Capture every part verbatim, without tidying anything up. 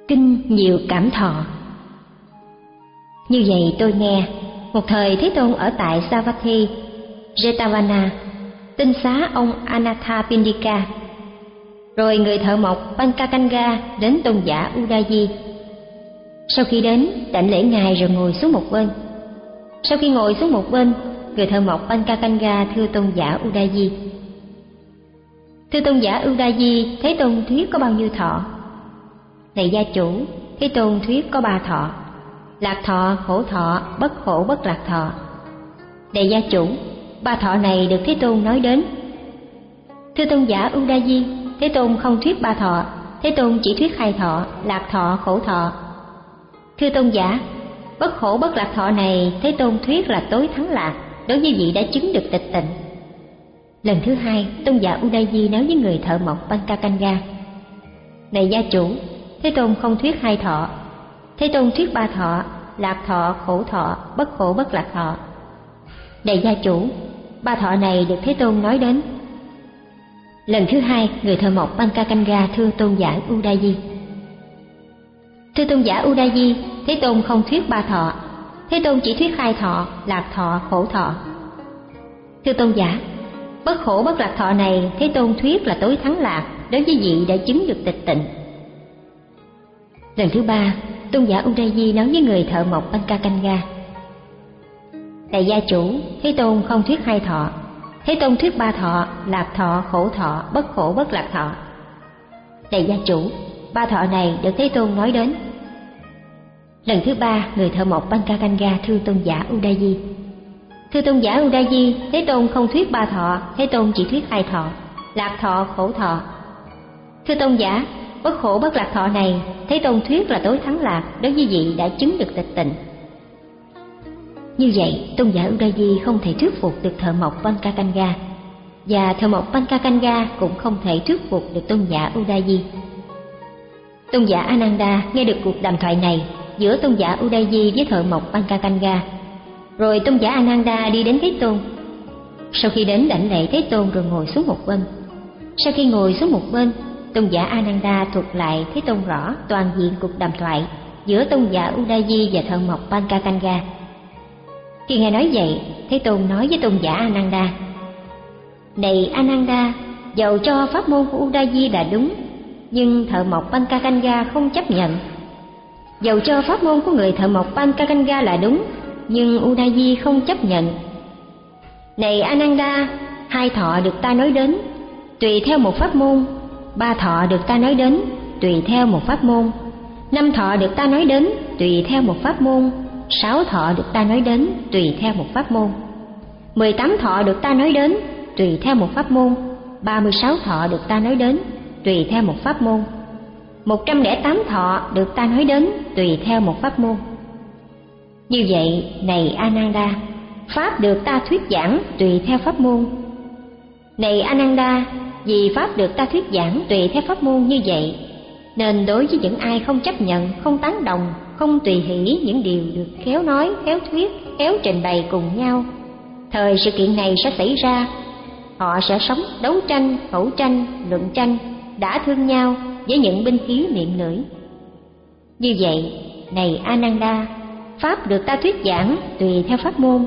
Kinh nhiều cảm thọ. Như vậy tôi nghe, một thời Thế Tôn ở tại Savatthi, Jetavana, tinh xá ông Anathapindika. Rồi người thợ mộc Pancakanga đến tôn giả Udayi. Sau khi đến, đảnh lễ ngài rồi ngồi xuống một bên. Sau khi ngồi xuống một bên, người thợ mộc Pancakanga thưa tôn giả Udayi: Thưa tôn giả Udayi, Thế Tôn thuyết có bao nhiêu thọ? Này gia chủ, Thế Tôn thuyết có ba thọ: lạc thọ, khổ thọ, bất khổ bất lạc thọ. Này gia chủ, ba thọ này được Thế Tôn nói đến. Thưa tôn giả Udayi, Thế Tôn không thuyết ba thọ, Thế Tôn chỉ thuyết hai thọ: lạc thọ, khổ thọ. Thưa tôn giả, bất khổ bất lạc thọ này Thế Tôn thuyết là tối thắng lạc, đối với vị đã chứng được tịch tịnh. Lần thứ hai, tôn giả Udayi nói với người thợ mộc Pancakanga: Này gia chủ, Thế Tôn không thuyết hai thọ, Thế Tôn thuyết ba thọ: lạc thọ, khổ thọ, bất khổ bất lạc thọ. Này gia chủ, ba thọ này được Thế Tôn nói đến. Lần thứ hai, người thợ mộc Pancakanga thưa tôn giả Udayi: Thưa tôn giả Udayi, Thế Tôn không thuyết ba thọ, Thế Tôn chỉ thuyết hai thọ: lạc thọ, khổ thọ. Thưa tôn giả, bất khổ bất lạc thọ này Thế Tôn thuyết là tối thắng lạc, đối với vị đã chứng được tịch tịnh. Lần thứ ba, tôn giả Udayi nói với người thợ mộc Pancakanga: Này gia chủ, Thế Tôn không thuyết hai thọ, Thế Tôn thuyết ba thọ: lạc thọ, khổ thọ, bất khổ bất lạc thọ. Này gia chủ, ba thọ này được Thế Tôn nói đến. Lần thứ ba, người thợ mộc Pancakanga thưa tôn giả Udayi: Thưa tôn giả Udayi, Thế Tôn không thuyết ba thọ, Thế Tôn chỉ thuyết hai thọ: lạc thọ, khổ thọ. Thưa tôn giả, bất khổ bất lạc thọ này Thế Tôn thuyết là tối thắng lạc, đối với vị đã chứng được tịch tịnh. Như vậy, tôn giả Udayi không thể thuyết phục được thợ mộc Pancakanga, và thợ mộc Pancakanga cũng không thể thuyết phục được tôn giả Udayi. Tôn giả Ananda nghe được cuộc đàm thoại này giữa tôn giả Udayi với thợ mộc Pancakanga. Rồi tôn giả Ananda đi đến Thế Tôn. Sau khi đến đảnh lễ Thế Tôn rồi ngồi xuống một bên. Sau khi ngồi xuống một bên, tôn giả Ananda thuật lại Thế Tôn rõ toàn diện cuộc đàm thoại giữa tôn giả Udayi và thợ mộc Pancakanga. Khi nghe nói vậy, Thế Tôn nói với tôn giả Ananda: Này Ananda, dầu cho pháp môn của Udayi là đúng, nhưng thợ mộc Pancakanga không chấp nhận. Dầu cho pháp môn của người thợ mộc Pancakanga là đúng, nhưng Udayi không chấp nhận. Này Ananda, hai thọ được ta nói đến, tùy theo một pháp môn. Ba thọ được ta nói đến, tùy theo một pháp môn. Năm thọ được ta nói đến, tùy theo một pháp môn. Sáu thọ được ta nói đến, tùy theo một pháp môn. Mười tám thọ được ta nói đến, tùy theo một pháp môn. Ba mươi sáu thọ được ta nói đến, tùy theo một pháp môn. Một trăm lẻ tám thọ được ta nói đến, tùy theo một pháp môn. Như vậy, này Ananda, pháp được ta thuyết giảng tùy theo pháp môn. Này Ananda, vì pháp được ta thuyết giảng tùy theo pháp môn như vậy, nên đối với những ai không chấp nhận, không tán đồng, không tùy hỷ những điều được khéo nói, khéo thuyết, khéo trình bày cùng nhau, thời sự kiện này sẽ xảy ra. Họ sẽ sống đấu tranh, khẩu tranh, luận tranh, đã thương nhau với những binh khí miệng lưỡi. Như vậy, này Ananda, pháp được ta thuyết giảng tùy theo pháp môn.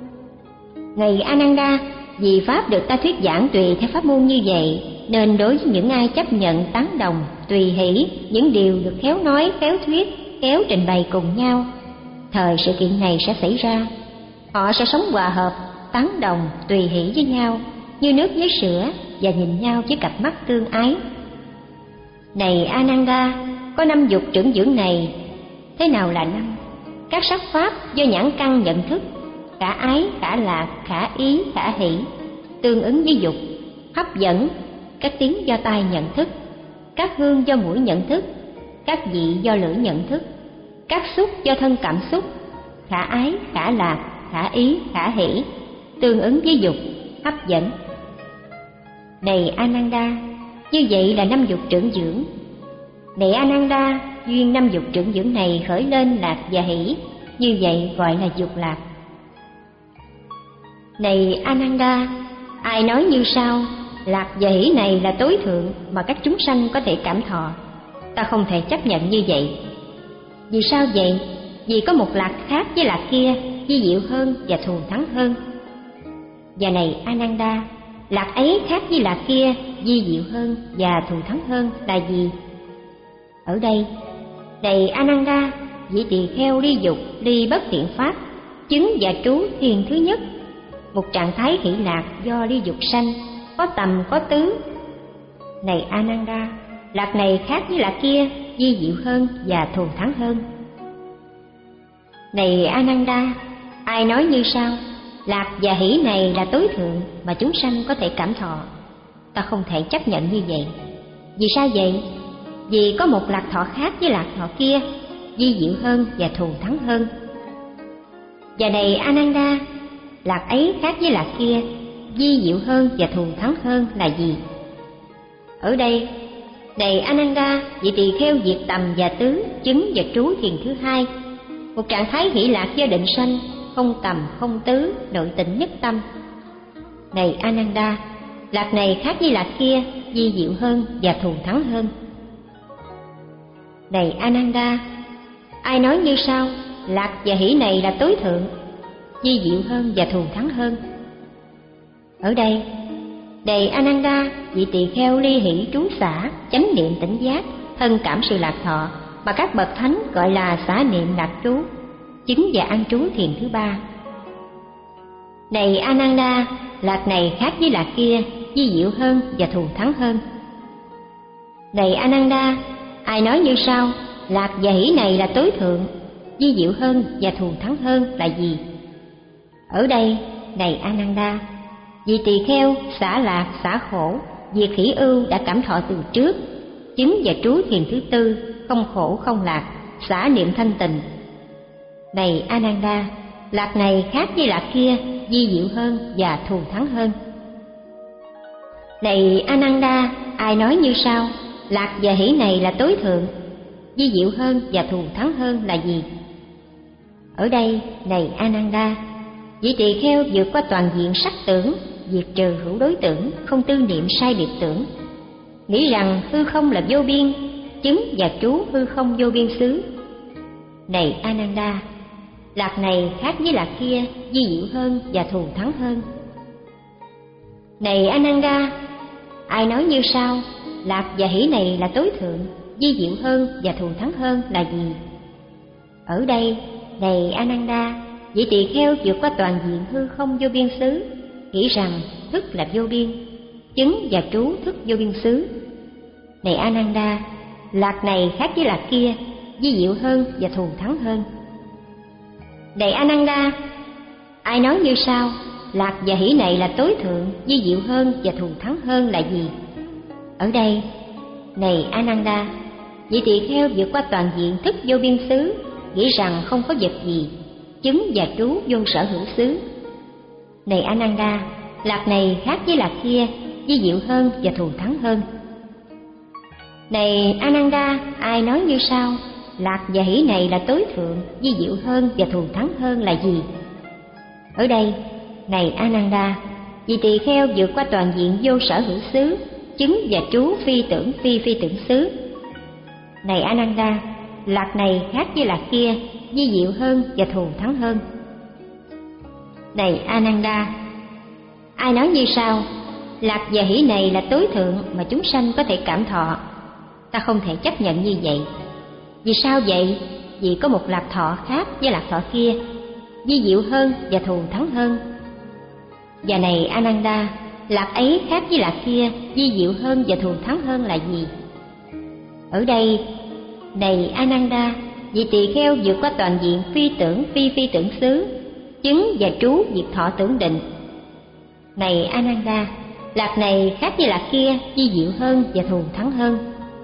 Này Ananda, vì pháp được ta thuyết giảng tùy theo pháp môn như vậy, nên đối với những ai chấp nhận, tán đồng, tùy hỷ những điều được khéo nói, khéo thuyết, khéo trình bày cùng nhau, thời sự kiện này sẽ xảy ra. Họ sẽ sống hòa hợp, tán đồng, tùy hỷ với nhau, như nước với sữa, và nhìn nhau với cặp mắt tương ái. Này Ananda, có năm dục trưởng dưỡng này. Thế nào là năm? Các sắc pháp do nhãn căn nhận thức, khả ái, khả lạc, khả ý, khả hỷ, tương ứng với dục. Hấp dẫn, các tiếng do tai nhận thức, các hương do mũi nhận thức, các vị do lưỡi nhận thức, các xúc do thân cảm xúc. Khả ái, khả lạc, khả ý, khả hỷ, tương ứng với dục, hấp dẫn. Này Ananda, như vậy là năm dục trưởng dưỡng. Này Ananda, duyên năm dục trưởng dưỡng này khởi lên lạc và hỷ, như vậy gọi là dục lạc. Này Ananda, ai nói như sau: lạc và hỷ này là tối thượng mà các chúng sanh có thể cảm thọ. ta không thể chấp nhận như vậy. Vì sao vậy? Vì có một lạc khác với lạc kia, vi diệu hơn và thù thắng hơn. Và này Ananda, lạc ấy khác với lạc kia, vi diệu hơn và thù thắng hơn là gì? Ở đây, này Ananda, vị tỳ kheo ly dục, ly bất thiện pháp, chứng và trú thiền thứ nhất, một trạng thái hỷ lạc do ly dục sanh, có tầm có tứ. Này Ananda, lạc này khác với lạc kia, vi diệu hơn và thù thắng hơn. Này Ananda, ai nói như sau: lạc và hỷ này là tối thượng mà chúng sanh có thể cảm thọ, ta không thể chấp nhận như vậy. Vì sao vậy? Vì có một lạc thọ khác với lạc thọ kia, vi diệu hơn và thù thắng hơn. Và này Ananda, lạc ấy khác với lạc kia, vi diệu hơn và thù thắng hơn là gì? Ở đây, này Ananda, vị tỳ kheo diệt tầm và tứ, chứng và trú thiền thứ hai, một trạng thái hỷ lạc do định sanh, không tầm không tứ, nội tịnh nhất tâm. Này Ananda, lạc này khác với lạc kia, vi diệu hơn và thù thắng hơn. Này Ananda, ai nói như sau: lạc và hỷ này là tối thượng, vi diệu hơn và thù thắng hơn. Ở đây, này Ananda, vị tỳ kheo ly hỷ trú xả, chánh niệm tỉnh giác, thân cảm sự lạc thọ mà các bậc thánh gọi là xả niệm lạc trú, chứng và an trú thiền thứ ba. Này Ananda, lạc này khác với lạc kia, vi diệu hơn và thù thắng hơn. Này Ananda, ai nói như sau: lạc và hỷ này là tối thượng, vi diệu hơn và thù thắng hơn là gì? Ở đây, này Ananda, vị tỳ kheo xả lạc xả khổ, diệt hỷ ưu đã cảm thọ từ trước, chứng và trú thiền thứ tư, không khổ không lạc, xả niệm thanh tịnh. Này Ananda, lạc này khác với lạc kia, vi diệu hơn và thù thắng hơn. Này Ananda, ai nói như sau: lạc và hỷ này là tối thượng, vi diệu hơn và thù thắng hơn là gì? Ở đây, này Ananda, vị tỳ kheo vượt qua toàn diện sắc tưởng, diệt trừ hữu đối tưởng, không tư niệm sai biệt tưởng, nghĩ rằng hư không là vô biên, chứng và trú hư không vô biên xứ. Này Ananda, lạc này khác với lạc kia, vi diệu hơn và thù thắng hơn. Này Ananda, ai nói như sau: lạc và hỷ này là tối thượng, vi diệu hơn và thù thắng hơn là gì? Ở đây, này Ananda, vị tỳ kheo vượt qua toàn diện hư không vô biên xứ, nghĩ rằng thức là vô biên, chứng và trú thức vô biên xứ. Này Ananda, lạc này khác với lạc kia, vi diệu hơn và thù thắng hơn. Này Ananda, ai nói như sau: lạc và hỷ này là tối thượng, vi diệu hơn và thù thắng hơn là gì? Ở đây, này Ananda, vị tỳ kheo vượt qua toàn diện thức vô biên xứ, nghĩ rằng không có vật gì, chứng và trú vô sở hữu xứ. Này Ananda, lạc này khác với lạc kia, vi diệu hơn và thù thắng hơn. Này Ananda, ai nói như sau: lạc và hỷ này là tối thượng, vi diệu hơn và thù thắng hơn là gì? Ở đây, này Ananda, vị tỳ kheo vượt qua toàn diện vô sở hữu xứ, chứng và trú phi tưởng phi phi tưởng xứ. Này Ananda, lạc này khác với lạc kia, vi diệu hơn và thù thắng hơn. Này Ananda, ai nói như sau: lạc và hỷ này là tối thượng mà chúng sanh có thể cảm thọ, ta không thể chấp nhận như vậy. Vì sao vậy? Vì có một lạc thọ khác với lạc thọ kia, vi diệu hơn và thù thắng hơn. Và này Ananda, lạc ấy khác với lạc kia, vi diệu hơn và thù thắng hơn là gì? Ở đây, này Ananda, vị tỳ kheo vượt qua toàn diện phi tưởng phi phi tưởng xứ, chứng và trú diệt thọ tưởng định. Này Ananda, lạc này khác với lạc kia, vi diệu hơn và thù thắng hơn.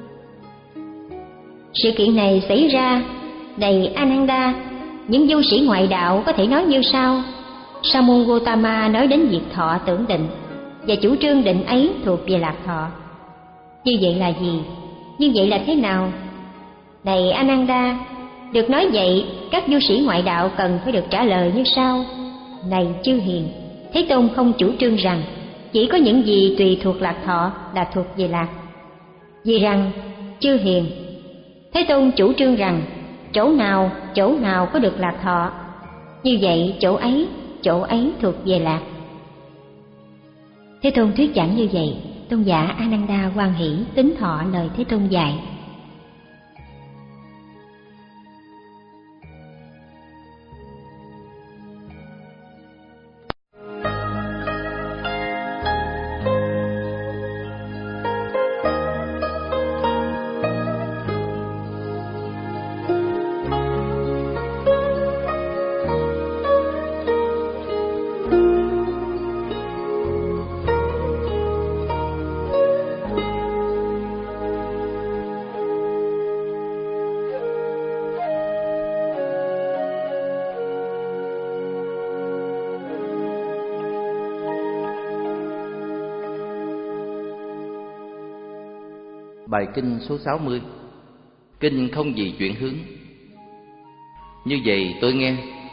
Sự kiện này xảy ra, này Ananda, những du sĩ ngoại đạo có thể nói như sau: Sa môn Gotama nói đến diệt thọ tưởng định, và chủ trương định ấy thuộc về lạc thọ. Như vậy là gì? Như vậy là thế nào? Này Ananda, được nói vậy, các du sĩ ngoại đạo cần phải được trả lời như sau: Này chư hiền, Thế Tôn không chủ trương rằng chỉ có những gì tùy thuộc lạc thọ là thuộc về lạc. Vì rằng, chư hiền, Thế Tôn chủ trương rằng chỗ nào chỗ nào có được lạc thọ, như vậy chỗ ấy chỗ ấy thuộc về lạc. Thế Tôn thuyết giảng như vậy, tôn giả Ananda hoan hỷ tín thọ lời Thế Tôn dạy. Bài kinh số sáu mươi. Kinh không gì chuyển hướng. Như vậy tôi nghe,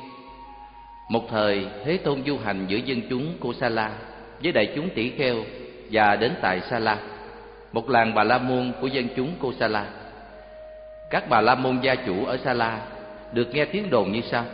một thời Thế Tôn du hành giữa dân chúng Kosala với đại chúng tỷ kheo, và đến tại Sa La, một làng Bà La Môn của dân chúng Kosala. Các Bà La Môn gia chủ ở Sa La được nghe tiếng đồn như sau: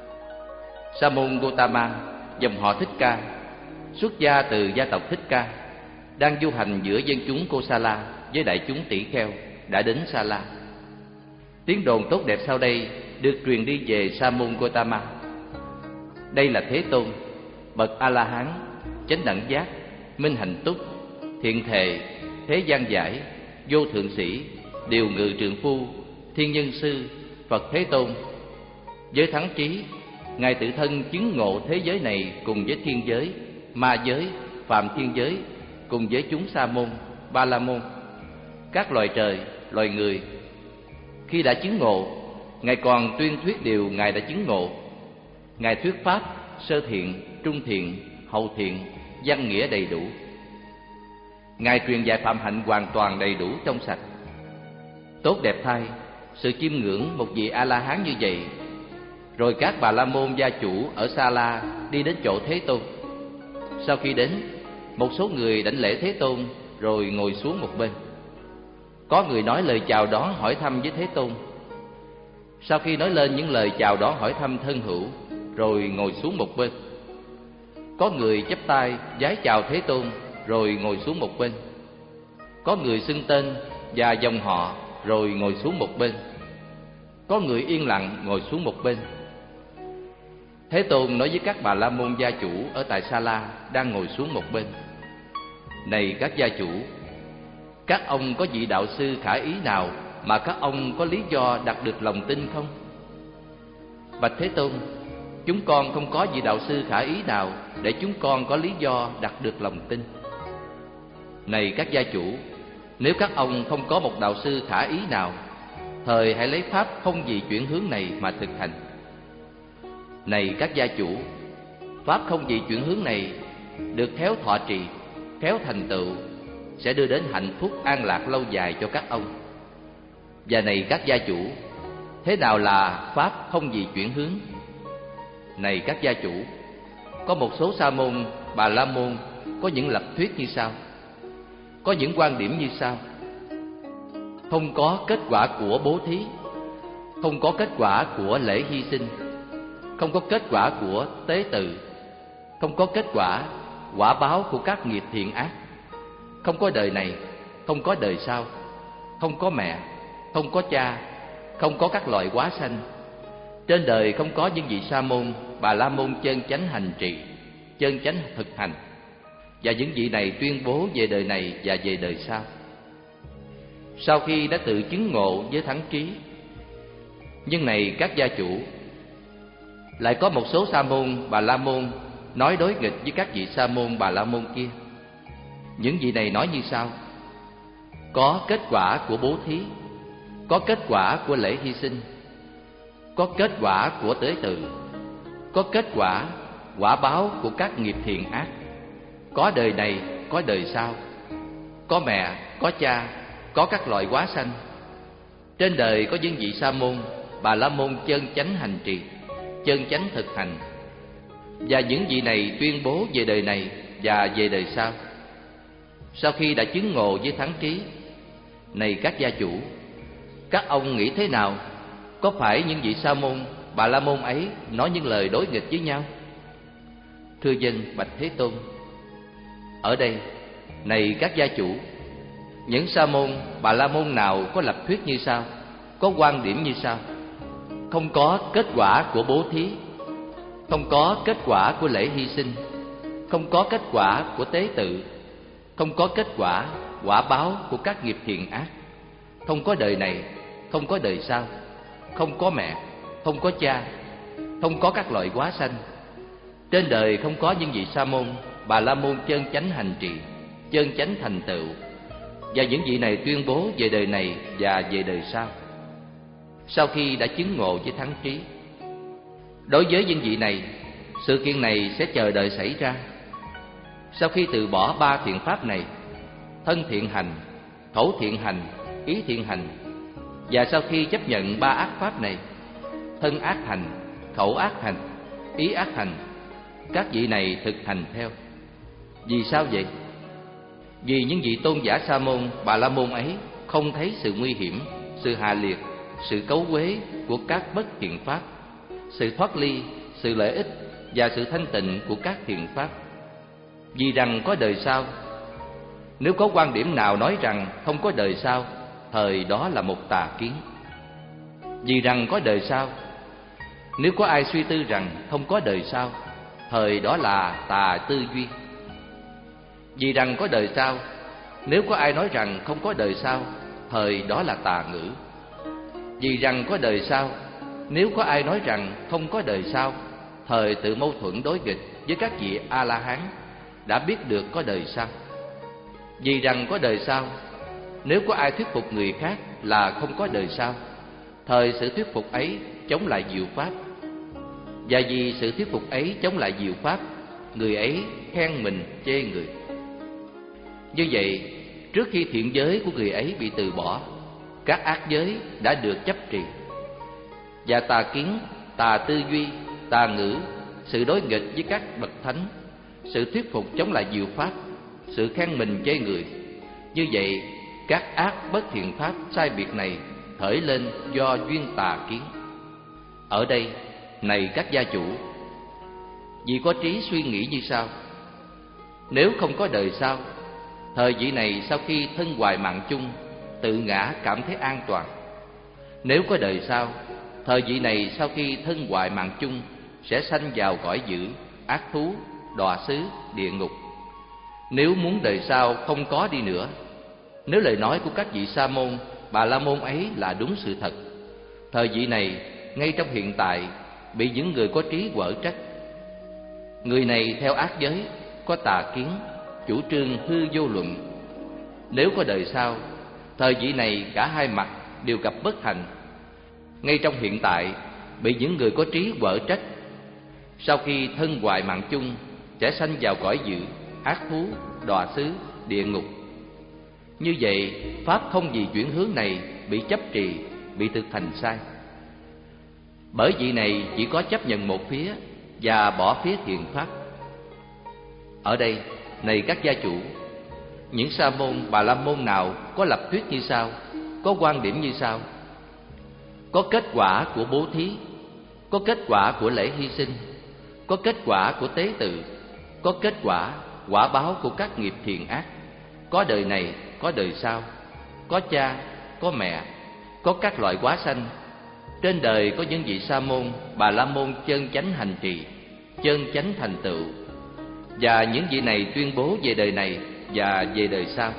Sa môn Gotama, dòng họ Thích Ca, xuất gia từ gia tộc Thích Ca, đang du hành giữa dân chúng Kosala với đại chúng tỷ kheo, đã đến Sa La. Tiếng đồn tốt đẹp sau đây được truyền đi về Sa môn Gotama. Đây là Thế Tôn, bậc A La Hán, chánh đẳng giác, minh hạnh túc, thiện thệ, thế gian giải, vô thượng sĩ, điều ngự trượng phu, thiên nhân sư, Phật Thế Tôn. Với thắng trí, Ngài tự thân chứng ngộ thế giới này cùng với thiên giới, ma giới, phạm thiên giới, cùng với chúng Sa môn, Ba La môn, các loài trời, loài người. Khi đã chứng ngộ, Ngài còn tuyên thuyết điều Ngài đã chứng ngộ. Ngài thuyết pháp sơ thiện, trung thiện, hậu thiện, văn nghĩa đầy đủ. Ngài truyền dạy phạm hạnh hoàn toàn đầy đủ trong sạch. Tốt đẹp thay, sự chiêm ngưỡng một vị A La Hán như vậy. Rồi các Bà La môn gia chủ ở Sa La đi đến chỗ Thế Tôn. Sau khi đến, một số người đảnh lễ Thế Tôn rồi ngồi xuống một bên. Có người nói lời chào đón hỏi thăm với Thế Tôn. Sau khi nói lên những lời chào đón hỏi thăm thân hữu, rồi ngồi xuống một bên. Có người chắp tay vái chào Thế Tôn rồi ngồi xuống một bên. Có người xưng tên và dòng họ rồi ngồi xuống một bên. Có người yên lặng ngồi xuống một bên. Thế Tôn nói với các Bà La môn gia chủ ở tại Sa La đang ngồi xuống một bên: Này các gia chủ, các ông có vị đạo sư khả ý nào mà các ông có lý do đặt được lòng tin không? Bạch Thế Tôn, chúng con không có vị đạo sư khả ý nào để chúng con có lý do đặt được lòng tin. Này các gia chủ, nếu các ông không có một đạo sư khả ý nào, thời hãy lấy pháp không gì chuyển hướng này mà thực hành. Này các gia chủ, pháp không gì chuyển hướng này được khéo thọ trì, khéo thành tựu, sẽ đưa đến hạnh phúc an lạc lâu dài cho các ông. Và này các gia chủ, thế nào là pháp không gì chuyển hướng? Này các gia chủ, có một số sa môn, Bà La môn có những lập thuyết như sau, có những quan điểm như sau: không có kết quả của bố thí, không có kết quả của lễ hy sinh, không có kết quả của tế tự, không có kết quả quả báo của các nghiệp thiện ác, không có đời này, không có đời sau, không có mẹ, không có cha, không có các loại hóa sanh. Trên đời không có những vị sa môn, Bà La môn chân chánh hành trì, chân chánh thực hành. Và những vị này tuyên bố về đời này và về đời sau. Sau khi đã tự chứng ngộ với thắng trí. Nhưng này các gia chủ, lại có một số sa môn, Bà La môn nói đối nghịch với các vị sa môn, Bà La môn kia. Những vị này nói như sau: có kết quả của bố thí, có kết quả của lễ hy sinh, có kết quả của tế tự, có kết quả quả báo của các nghiệp thiện ác, có đời này, có đời sau, có mẹ, có cha, có các loại hóa sanh. Trên đời có những vị sa môn, Bà La môn chân chánh hành trì, chân chánh thực hành. Và những vị này tuyên bố về đời này và về đời sau. Sau khi đã chứng ngộ với thắng trí. Này các gia chủ, Các ông nghĩ thế nào? Có phải những vị sa môn, bà la môn ấy nói những lời đối nghịch với nhau? Thưa dân, bạch Thế Tôn. Ở đây, này các gia chủ, những sa môn, bà la môn nào có lập thuyết như sau, có quan điểm như sau: không có kết quả của bố thí, không có kết quả của lễ hy sinh, không có kết quả của tế tự, không có kết quả quả báo của các nghiệp thiện ác, không có đời này, không có đời sau, không có mẹ, không có cha, không có các loại hóa sanh. Trên đời không có những vị sa môn, bà la môn chân chánh hành trì, chân chánh thành tựu, và những vị này tuyên bố về đời này và về đời sau. Sau khi đã chứng ngộ với thắng trí, đối với những vị này, sự kiện này sẽ chờ đợi xảy ra. Sau khi từ bỏ ba thiện pháp này, thân thiện hành, khẩu thiện hành, ý thiện hành, và sau khi chấp nhận ba ác pháp này, thân ác hành, khẩu ác hành, ý ác hành, các vị này thực hành theo. Vì sao vậy? Vì những vị tôn giả sa môn, bà la môn ấy không thấy sự nguy hiểm, sự hạ liệt, sự cấu uế của các bất thiện pháp, sự thoát ly, sự lợi ích và sự thanh tịnh của các thiện pháp. Vì rằng có đời sau. Nếu có quan điểm nào nói rằng không có đời sau, thời đó là một tà kiến. Vì rằng có đời sau. Nếu có ai suy tư rằng không có đời sau, thời đó là tà tư duy. Vì rằng có đời sau. Nếu có ai nói rằng không có đời sau, thời đó là tà ngữ. Vì rằng có đời sau. Nếu có ai nói rằng không có đời sau, thời tự mâu thuẫn đối nghịch với các vị A-la-hán đã biết được có đời sau. Vì rằng có đời sau. Nếu có ai thuyết phục người khác là không có đời sau, thời sự thuyết phục ấy chống lại diệu pháp. Và vì sự thuyết phục ấy chống lại diệu pháp, người ấy khen mình chê người. Như vậy, trước khi thiện giới của người ấy bị từ bỏ, các ác giới đã được chấp trì. Và tà kiến, tà tư duy, tà ngữ, sự đối nghịch với các bậc thánh, sự thuyết phục chống lại diệu pháp, sự khen mình chê người, như vậy các ác bất thiện pháp sai biệt này khởi lên do duyên tà kiến. Ở đây, này các gia chủ, vì có trí suy nghĩ như sau: nếu không có đời sau, thời vị này sau khi thân hoài mạng chung, tự ngã cảm thấy an toàn. Nếu có đời sau, thời vị này sau khi thân hoại mạng chung sẽ sanh vào cõi dữ, ác thú, đọa xứ, địa ngục. Nếu muốn đời sau không có đi nữa, nếu lời nói của các vị sa môn, bà la môn ấy là đúng sự thật, thời vị này ngay trong hiện tại bị những người có trí quở trách. Người này theo ác giới, có tà kiến, chủ trương hư vô luận. Nếu có đời sau, thời vị này cả hai mặt đều gặp bất hạnh, ngay trong hiện tại bị những người có trí quở trách. Sau khi thân hoại mạng chung sẽ sanh vào cõi dữ, ác thú, đọa xứ, địa ngục. Như vậy, pháp không vì chuyển hướng này bị chấp trì, bị thực hành sai. Bởi vị này chỉ có chấp nhận một phía và bỏ phía thiện pháp. Ở đây, này các gia chủ, những sa môn, bà la môn nào có lập thuyết như sau, có quan điểm như sau: có kết quả của bố thí, có kết quả của lễ hy sinh, có kết quả của tế tự, có kết quả quả báo của các nghiệp thiện ác, có đời này, có đời sau, có cha, có mẹ, có các loại hóa sanh. Trên đời có những vị sa môn, bà la môn chân chánh hành trì, chân chánh thành tựu, và những vị này tuyên bố về đời này và về đời sau.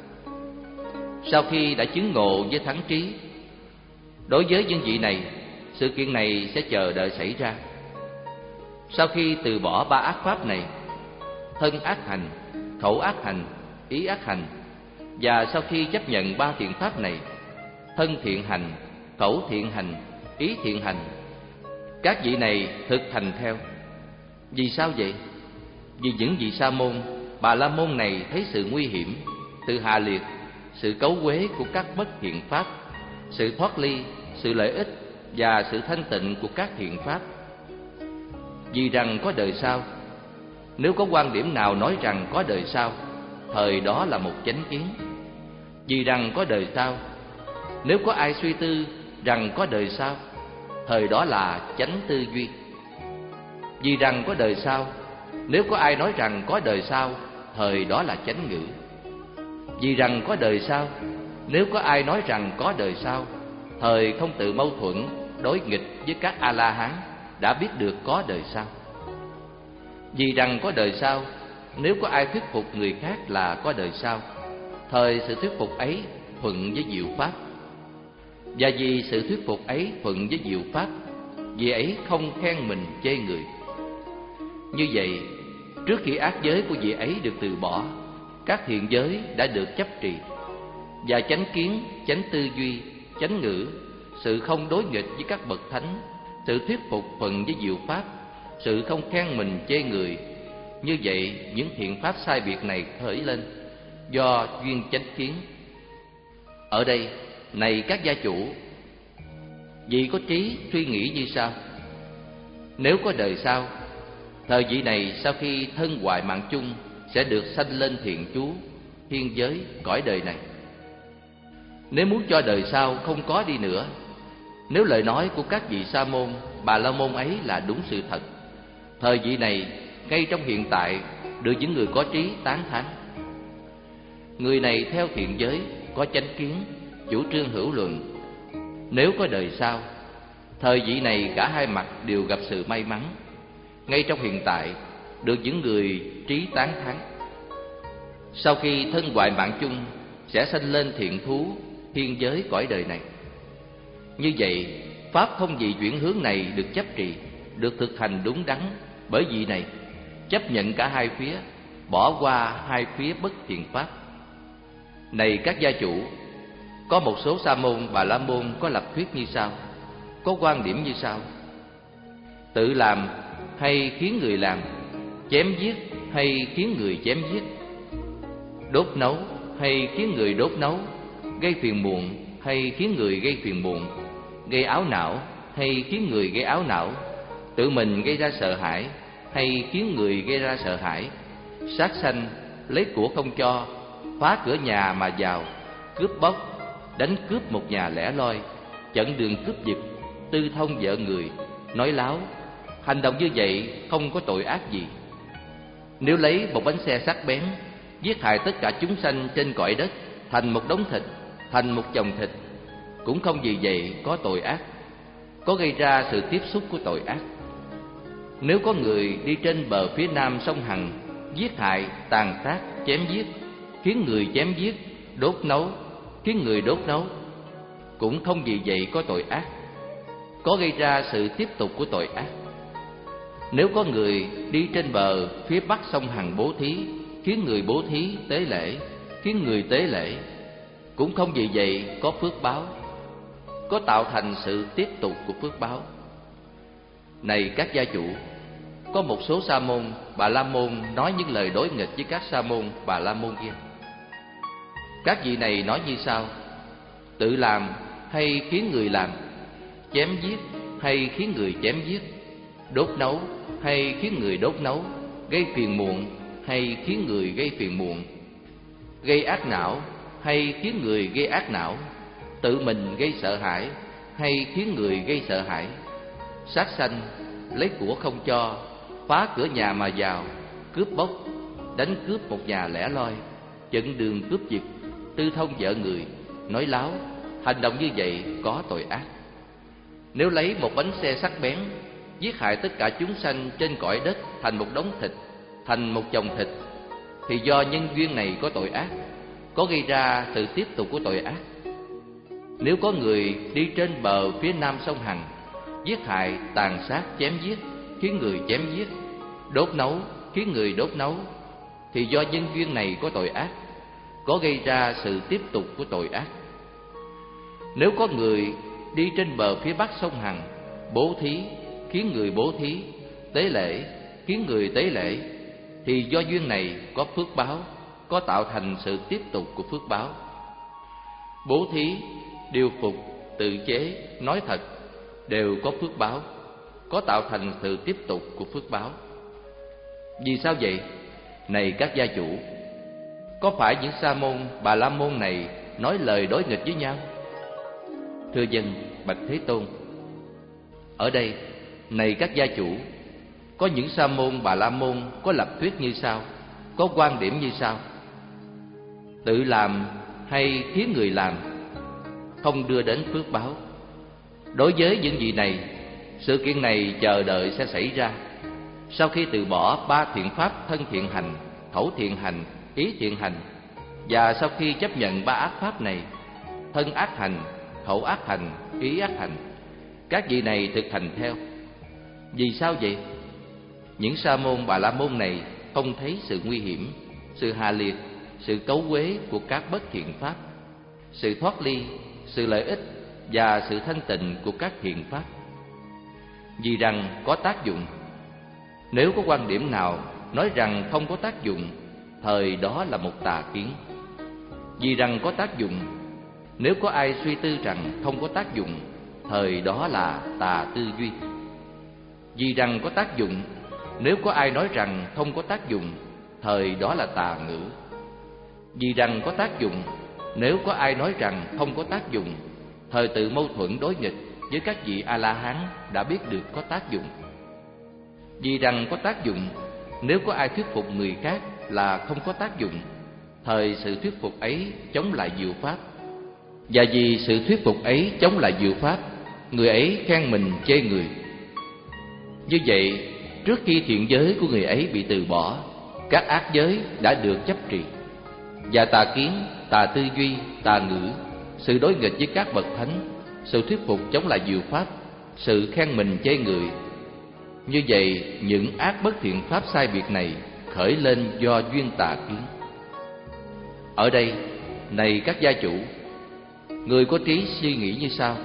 Sau khi đã chứng ngộ với thắng trí, đối với những vị này, sự kiện này sẽ chờ đợi xảy ra. Sau khi từ bỏ ba ác pháp này, thân ác hành, khẩu ác hành, ý ác hành, và sau khi chấp nhận ba thiện pháp này, thân thiện hành, khẩu thiện hành, ý thiện hành, các vị này thực hành theo. Vì sao vậy? Vì những vị sa môn, bà la môn này thấy sự nguy hiểm, sự hạ liệt, sự cấu uế của các bất thiện pháp, sự thoát ly, sự lợi ích và sự thanh tịnh của các thiện pháp. Vì rằng có đời sau. Nếu có quan điểm nào nói rằng có đời sau, thời đó là một chánh kiến. Vì rằng có đời sau. Nếu có ai suy tư rằng có đời sau, thời đó là chánh tư duy. Vì rằng có đời sau, nếu có ai nói rằng có đời sau, thời đó là chánh ngữ. Vì rằng có đời sau, nếu có ai nói rằng có đời sau, thời không tự mâu thuẫn, đối nghịch với các A-la-hán đã biết được có đời sau. Vì rằng có đời sau, nếu có ai thuyết phục người khác là có đời sau, thời sự thuyết phục ấy thuận với diệu pháp. Và vì sự thuyết phục ấy thuận với diệu pháp, vì ấy không khen mình chê người. Như vậy, trước khi ác giới của vị ấy được từ bỏ, các thiện giới đã được chấp trì, và chánh kiến, chánh tư duy, chánh ngữ, sự không đối nghịch với các bậc thánh, sự thuyết phục thuận với diệu pháp, sự không khen mình chê người. Như vậy, những thiện pháp sai biệt này khởi lên do duyên chánh kiến. Ở đây, này các gia chủ, vị có trí suy nghĩ như sau: nếu có đời sau, thời vị này sau khi thân hoại mạng chung sẽ được sanh lên thiện chú, thiên giới, cõi đời này. Nếu muốn cho đời sau không có đi nữa, nếu lời nói của các vị sa môn, bà la môn ấy là đúng sự thật, thời vị này ngay trong hiện tại được những người có trí tán thán. Người này theo thiện giới, có chánh kiến, chủ trương hữu luận. Nếu có đời sau, thời vị này cả hai mặt đều gặp sự may mắn, ngay trong hiện tại được những người trí tán thán. Sau khi thân hoại mạng chung sẽ sanh lên thiện thú, thiên giới, cõi đời này. Như vậy, pháp không dị chuyển hướng này được chấp trì, được thực hành đúng đắn, bởi vị này chấp nhận cả hai phía, bỏ qua hai phía bất thiện pháp. Này các gia chủ, có một số sa môn, bà la môn có lập thuyết như sau, có quan điểm như sau: tự làm hay khiến người làm, chém giết hay khiến người chém giết, đốt nấu hay khiến người đốt nấu, gây phiền muộn hay khiến người gây phiền muộn, gây áo não hay khiến người gây áo não, tự mình gây ra sợ hãi hay khiến người gây ra sợ hãi, sát sanh, lấy của không cho, phá cửa nhà mà vào, cướp bóc, đánh cướp một nhà lẻ loi, chặn đường cướp giật, tư thông vợ người, nói láo. Hành động như vậy không có tội ác gì. Nếu lấy một bánh xe sắc bén giết hại tất cả chúng sanh trên cõi đất thành một đống thịt, thành một chồng thịt, cũng không vì vậy có tội ác, có gây ra sự tiếp xúc của tội ác. Nếu có người đi trên bờ phía nam sông Hằng giết hại, tàn sát, chém giết, khiến người chém giết, đốt nấu, khiến người đốt nấu, cũng không vì vậy có tội ác, có gây ra sự tiếp tục của tội ác. Nếu có người đi trên bờ phía bắc sông Hằng bố thí, khiến người bố thí tế lễ, khiến người tế lễ, cũng không vì vậy có phước báo, có tạo thành sự tiếp tục của phước báo. Này các gia chủ, có một số sa môn, bà la môn nói những lời đối nghịch với các sa môn, bà la môn kia. Các vị này nói như sau: tự làm hay khiến người làm, chém giết hay khiến người chém giết, đốt nấu hay khiến người đốt nấu, gây phiền muộn hay khiến người gây phiền muộn, gây ác não hay khiến người gây ác não, tự mình gây sợ hãi hay khiến người gây sợ hãi, sát sanh, lấy của không cho, phá cửa nhà mà vào, cướp bóc, đánh cướp một nhà lẻ loi, chặn đường cướp giật, tư thông vợ người, nói láo. Hành động như vậy có tội ác. Nếu lấy một bánh xe sắc bén giết hại tất cả chúng sanh trên cõi đất thành một đống thịt, thành một chồng thịt, thì do nhân duyên này có tội ác, có gây ra sự tiếp tục của tội ác. Nếu có người đi trên bờ phía nam sông Hằng giết hại, tàn sát, chém giết, khiến người chém giết, đốt nấu, khiến người đốt nấu, thì do nhân duyên này có tội ác, có gây ra sự tiếp tục của tội ác. Nếu có người đi trên bờ phía bắc sông Hằng bố thí, khiến người bố thí, tế lễ, khiến người tế lễ, thì do duyên này có phước báo, có tạo thành sự tiếp tục của phước báo. Bố thí, điều phục, tự chế, nói thật đều có phước báo, có tạo thành sự tiếp tục của phước báo. Vì sao vậy? Này các gia chủ, có phải những sa môn, bà la môn này nói lời đối nghịch với nhau? Thưa dân, bạch Thế Tôn. Ở đây, này các gia chủ, có những sa môn Bà La Môn có lập thuyết như sau, có quan điểm như sau: tự làm hay khiến người làm không đưa đến phước báo. Đối với những vị này, sự kiện này chờ đợi sẽ xảy ra sau khi từ bỏ ba thiện pháp thân thiện hành, khẩu thiện hành, ý thiện hành, và sau khi chấp nhận ba ác pháp này, thân ác hành, khẩu ác hành, ý ác hành, các vị này thực hành theo. Vì sao vậy? Những sa môn Bà La Môn này không thấy sự nguy hiểm, sự hạ liệt, sự cấu uế của các bất thiện pháp, sự thoát ly, sự lợi ích và sự thanh tịnh của các thiện pháp. Vì rằng có tác dụng. Nếu có quan điểm nào nói rằng không có tác dụng, thời đó là một tà kiến. Vì rằng có tác dụng. Nếu có ai suy tư rằng không có tác dụng, thời đó là tà tư duy. Vì rằng có tác dụng. Nếu có ai nói rằng không có tác dụng, thời đó là tà ngữ. Vì rằng có tác dụng. Nếu có ai nói rằng không có tác dụng, thời tự mâu thuẫn đối nghịch với các vị A-la-hán đã biết được có tác dụng. Vì rằng có tác dụng. Nếu có ai thuyết phục người khác là không có tác dụng, thời sự thuyết phục ấy chống lại diệu pháp. Và vì sự thuyết phục ấy chống lại diệu pháp, người ấy khen mình chê người. Như vậy, trước khi thiện giới của người ấy bị từ bỏ, các ác giới đã được chấp trì. Và tà kiến, tà tư duy, tà ngữ, sự đối nghịch với các bậc thánh, sự thuyết phục chống lại diệu pháp, sự khen mình chê người. Như vậy, những ác bất thiện pháp sai biệt này khởi lên do duyên tà kiến. Ở đây, này các gia chủ, người có trí suy nghĩ như sau: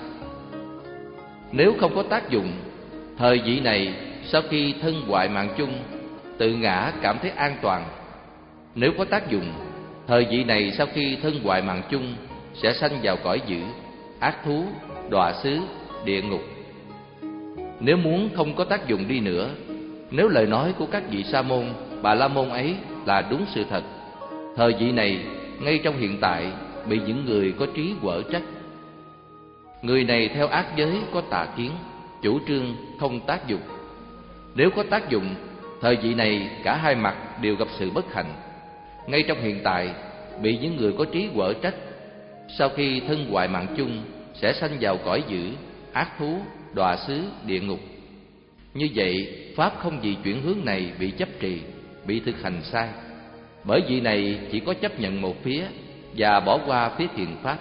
nếu không có tác dụng, thời vị này sau khi thân hoại mạng chung, tự ngã cảm thấy an toàn. Nếu có tác dụng, thời vị này sau khi thân hoại mạng chung sẽ sanh vào cõi dữ, ác thú, đọa xứ, địa ngục. Nếu muốn không có tác dụng đi nữa, nếu lời nói của các vị sa môn, Bà La Môn ấy là đúng sự thật, thời vị này ngay trong hiện tại bị những người có trí quở trách. Người này theo ác giới có tà kiến, chủ trương không tác dụng. Nếu có tác dụng, thời vị này cả hai mặt đều gặp sự bất hạnh, ngay trong hiện tại bị những người có trí quở trách. Sau khi thân hoại mạng chung sẽ sanh vào cõi dữ, ác thú, đọa xứ, địa ngục. Như vậy, pháp không vì chuyển hướng này bị chấp trì, bị thực hành sai. Bởi vị này chỉ có chấp nhận một phía và bỏ qua phía thiện pháp.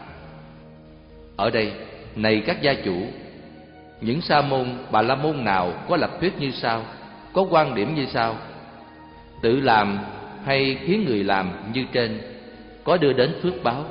Ở đây, này các gia chủ, những sa môn Bà La Môn nào có lập thuyết như sau, có quan điểm như sau: tự làm hay khiến người làm như trên, có đưa đến phước báo.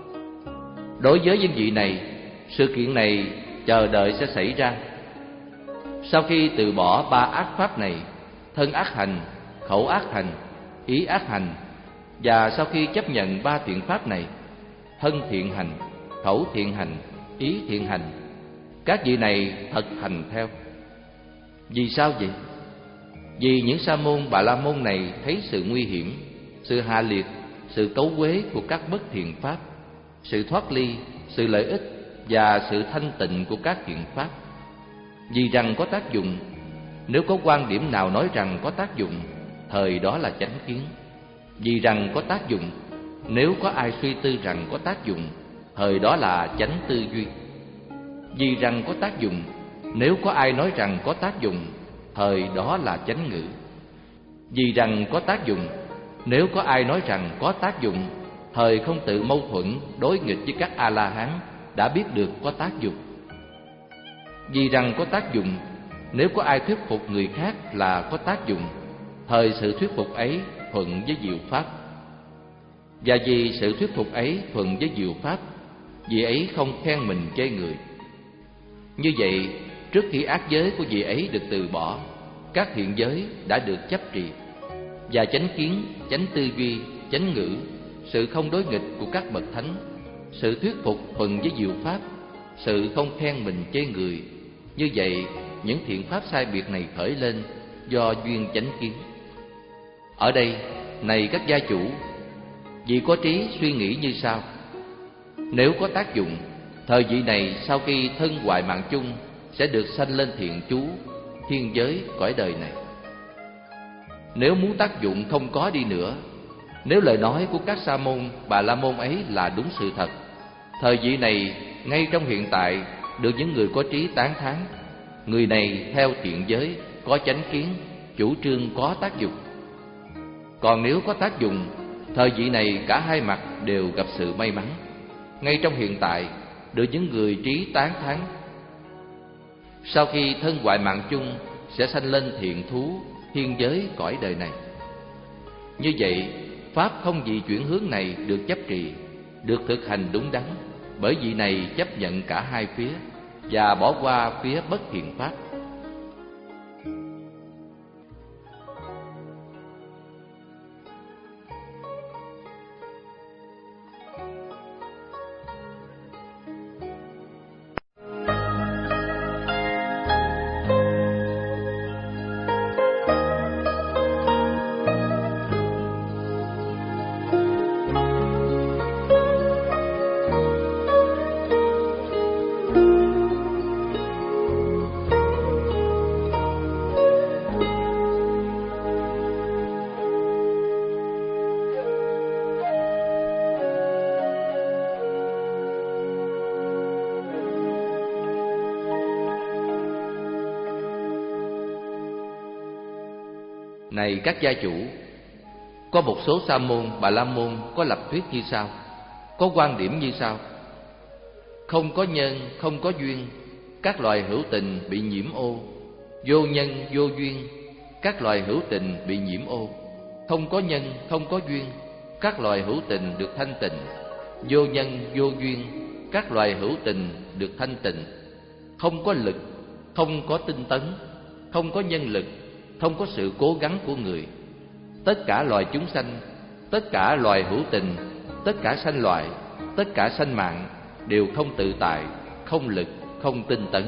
Đối với những vị này, sự kiện này chờ đợi sẽ xảy ra sau khi từ bỏ ba ác pháp này, thân ác hành, khẩu ác hành, ý ác hành, và sau khi chấp nhận ba thiện pháp này, thân thiện hành, khẩu thiện hành, ý thiện hành, các vị này thực hành theo. Vì sao vậy? Vì những sa môn Bà La Môn này thấy sự nguy hiểm, sự hạ liệt, sự cấu uế của các bất thiện pháp, sự thoát ly, sự lợi ích và sự thanh tịnh của các thiện pháp. Vì rằng có tác dụng, nếu có quan điểm nào nói rằng có tác dụng, thời đó là chánh kiến. Vì rằng có tác dụng, nếu có ai suy tư rằng có tác dụng, thời đó là chánh tư duy. Vì rằng có tác dụng, nếu có ai nói rằng có tác dụng, thời đó là chánh ngữ. Vì rằng có tác dụng, nếu có ai nói rằng có tác dụng, thời không tự mâu thuẫn đối nghịch với các A-la-hán đã biết được có tác dụng. Vì rằng có tác dụng, nếu có ai thuyết phục người khác là có tác dụng, thời sự thuyết phục ấy thuận với diệu pháp. Và vì sự thuyết phục ấy thuận với diệu pháp, vị ấy không khen mình chê người. Như vậy, trước khi ác giới của vị ấy được từ bỏ, các thiện giới đã được chấp trì, và chánh kiến, chánh tư duy, chánh ngữ, sự không đối nghịch của các bậc thánh, sự thuyết phục thuận với diệu pháp, sự không khen mình chê người. Như vậy, những thiện pháp sai biệt này khởi lên do duyên chánh kiến. Ở đây, này các gia chủ, vì có trí suy nghĩ như sau: nếu có tác dụng, Thời vị này sau khi thân hoại mạng chung sẽ được sanh lên thiện chú, thiên giới, cõi đời này. Nếu muốn tác dụng không có đi nữa, nếu lời nói của các sa môn, bà la môn ấy là đúng sự thật, thời vị này ngay trong hiện tại được những người có trí tán thán. Người này theo thiện giới, có chánh kiến, chủ trương có tác dụng. Còn nếu có tác dụng, thời vị này cả hai mặt đều gặp sự may mắn. Ngay trong hiện tại được những người trí tán thán. Sau khi thân hoại mạng chung sẽ sanh lên thiện thú, thiên giới, cõi đời này. Như vậy, pháp không vì chuyển hướng này được chấp trì, được thực hành đúng đắn, bởi vị này chấp nhận cả hai phía và bỏ qua phía bất thiện pháp. Này các gia chủ, có một số sa môn, bà la môn có lập thuyết như sau, có quan điểm như sau: không có nhân, không có duyên, các loài hữu tình bị nhiễm ô. Vô nhân, vô duyên, các loài hữu tình bị nhiễm ô. Không có nhân, không có duyên, các loài hữu tình được thanh tịnh. Vô nhân, vô duyên, các loài hữu tình được thanh tịnh. Không có lực, không có tinh tấn, không có nhân lực, không có sự cố gắng của người. Tất cả loài chúng sanh, tất cả loài hữu tình, tất cả sanh loại, tất cả sanh mạng đều không tự tại, không lực, không tinh tấn.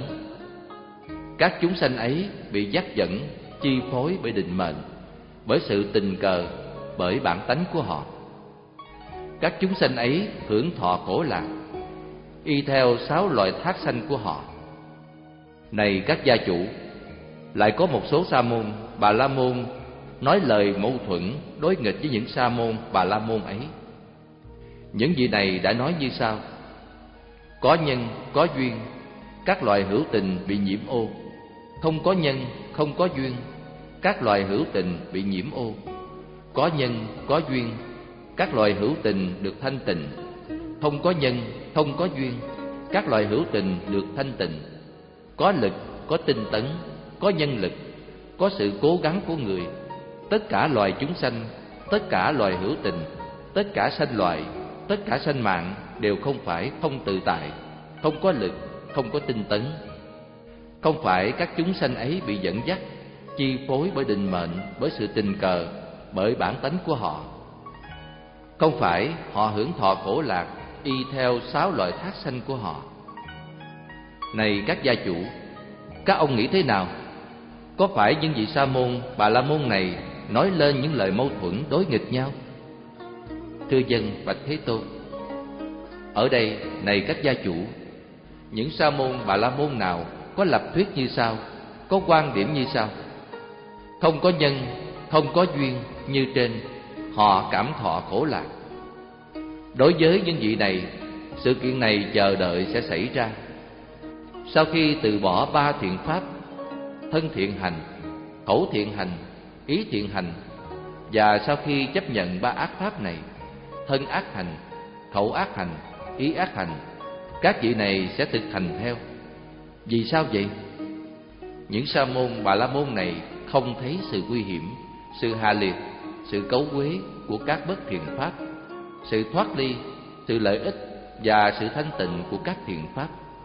Các chúng sanh ấy bị dắt dẫn, chi phối bởi định mệnh, bởi sự tình cờ, bởi bản tánh của họ. Các chúng sanh ấy hưởng thọ khổ lạc, y theo sáu loại thác sanh của họ. Này các gia chủ, lại có một số sa môn, bà la môn nói lời mâu thuẫn, đối nghịch với những sa môn, bà la môn ấy. Những vị này đã nói như sau: có nhân, có duyên, các loài hữu tình bị nhiễm ô. Không có nhân, không có duyên, các loài hữu tình bị nhiễm ô. Có nhân, có duyên, các loài hữu tình được thanh tịnh. Không có nhân, không có duyên, các loài hữu tình được thanh tịnh. Có lực, có tinh tấn, có nhân lực, có sự cố gắng của người. Tất cả loài chúng sanh, tất cả loài hữu tình, tất cả sanh loại, tất cả sanh mạng đều không phải không tự tại, không có lực, không có tinh tấn. Không phải các chúng sanh ấy bị dẫn dắt, chi phối bởi định mệnh, bởi sự tình cờ, bởi bản tánh của họ. Không phải họ hưởng thọ khổ lạc y theo sáu loại thác sanh của họ. Này các gia chủ, các ông nghĩ thế nào? Có phải những vị sa môn, bà la môn này nói lên những lời mâu thuẫn đối nghịch nhau? Thưa dân, bạch Thế Tôn, ở đây, này các gia chủ, những sa môn, bà la môn nào có lập thuyết như sau, có quan điểm như sau: không có nhân, không có duyên như trên, họ cảm thọ khổ lạc. Đối với những vị này, sự kiện này chờ đợi sẽ xảy ra. Sau khi từ bỏ ba thiện pháp, thân thiện hành, khẩu thiện hành, ý thiện hành, và sau khi chấp nhận ba ác pháp này, thân ác hành, khẩu ác hành, ý ác hành, các vị này sẽ thực hành theo. Vì sao vậy? Những sa môn, bà la môn này không thấy sự nguy hiểm, sự hạ liệt, sự cấu quế của các bất thiện pháp, sự thoát ly, sự lợi ích và sự thanh tịnh của các thiện pháp.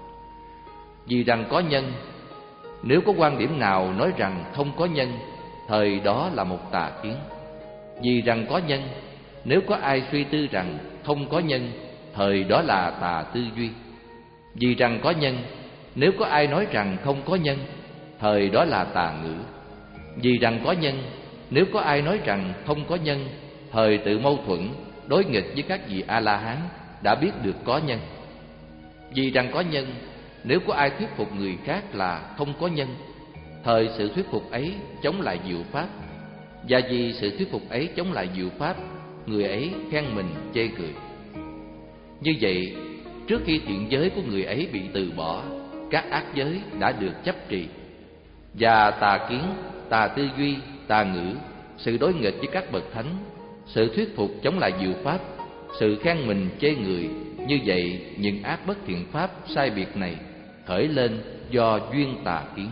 Vì rằng có nhân, nếu có quan điểm nào nói rằng không có nhân, thời đó là một tà kiến. Vì rằng có nhân, nếu có ai suy tư rằng không có nhân, thời đó là tà tư duy. Vì rằng có nhân, nếu có ai nói rằng không có nhân, thời đó là tà ngữ. Vì rằng có nhân, nếu có ai nói rằng không có nhân, thời tự mâu thuẫn, đối nghịch với các vị A-la-hán đã biết được có nhân. Vì rằng có nhân, nếu có ai thuyết phục người khác là không có nhân, thời sự thuyết phục ấy chống lại diệu pháp. Và vì sự thuyết phục ấy chống lại diệu pháp, người ấy khen mình chê cười. Như vậy, trước khi thiện giới của người ấy bị từ bỏ, các ác giới đã được chấp trì. Và tà kiến, tà tư duy, tà ngữ, sự đối nghịch với các bậc thánh, sự thuyết phục chống lại diệu pháp, sự khen mình chê người, như vậy những ác bất thiện pháp sai biệt này khởi lên do duyên tà kiến.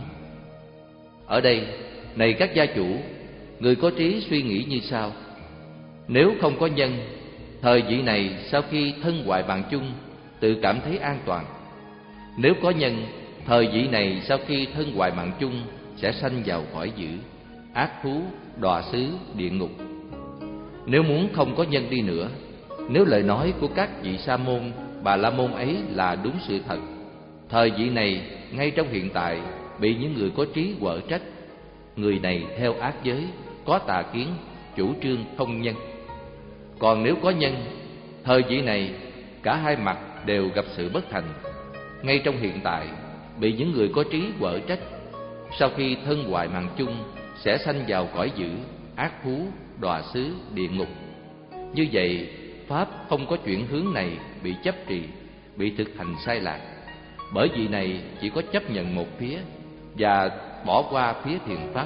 Ở đây, này các gia chủ, người có trí suy nghĩ như sau: nếu không có nhân, thời vị này sau khi thân hoại bằng chung tự cảm thấy an toàn. Nếu có nhân, thời vị này sau khi thân hoại mạng chung sẽ sanh vào cõi dữ, ác thú, đọa xứ, địa ngục. Nếu muốn không có nhân đi nữa, nếu lời nói của các vị sa môn, bà la môn ấy là đúng sự thật, thời vị này ngay trong hiện tại bị những người có trí quở trách. Người này theo ác giới, có tà kiến, chủ trương không nhân. Còn nếu có nhân, thời vị này cả hai mặt đều gặp sự bất thành, ngay trong hiện tại bị những người có trí quở trách. Sau khi thân hoại mạng chung sẽ sanh vào cõi dữ, ác thú, đọa xứ, địa ngục. Như vậy, pháp không có chuyển hướng này bị chấp trì, bị thực hành sai lạc. Bởi vì này chỉ có chấp nhận một phía và bỏ qua phía thiền pháp.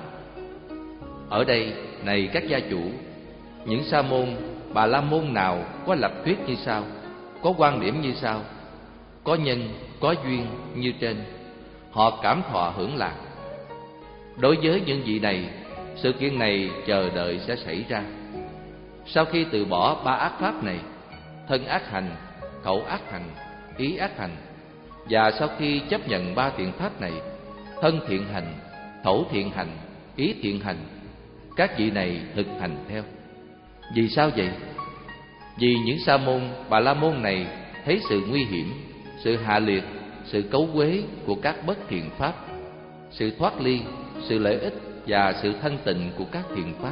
Ở đây, này các gia chủ, những sa môn, bà la môn nào có lập thuyết như sau, có quan điểm như sau, có nhân, có duyên như trên, họ cảm thọ hưởng lạc. Đối với những vị này, sự kiện này chờ đợi sẽ xảy ra. Sau khi từ bỏ ba ác pháp này, thân ác hành, khẩu ác hành, ý ác hành, và sau khi chấp nhận ba thiện pháp này, thân thiện hành, khẩu thiện hành, ý thiện hành, các vị này thực hành theo. Vì sao vậy? Vì những sa môn, bà la môn này thấy sự nguy hiểm, sự hạ liệt, sự cấu quế của các bất thiện pháp, sự thoát ly, sự lợi ích và sự thanh tịnh của các thiện pháp.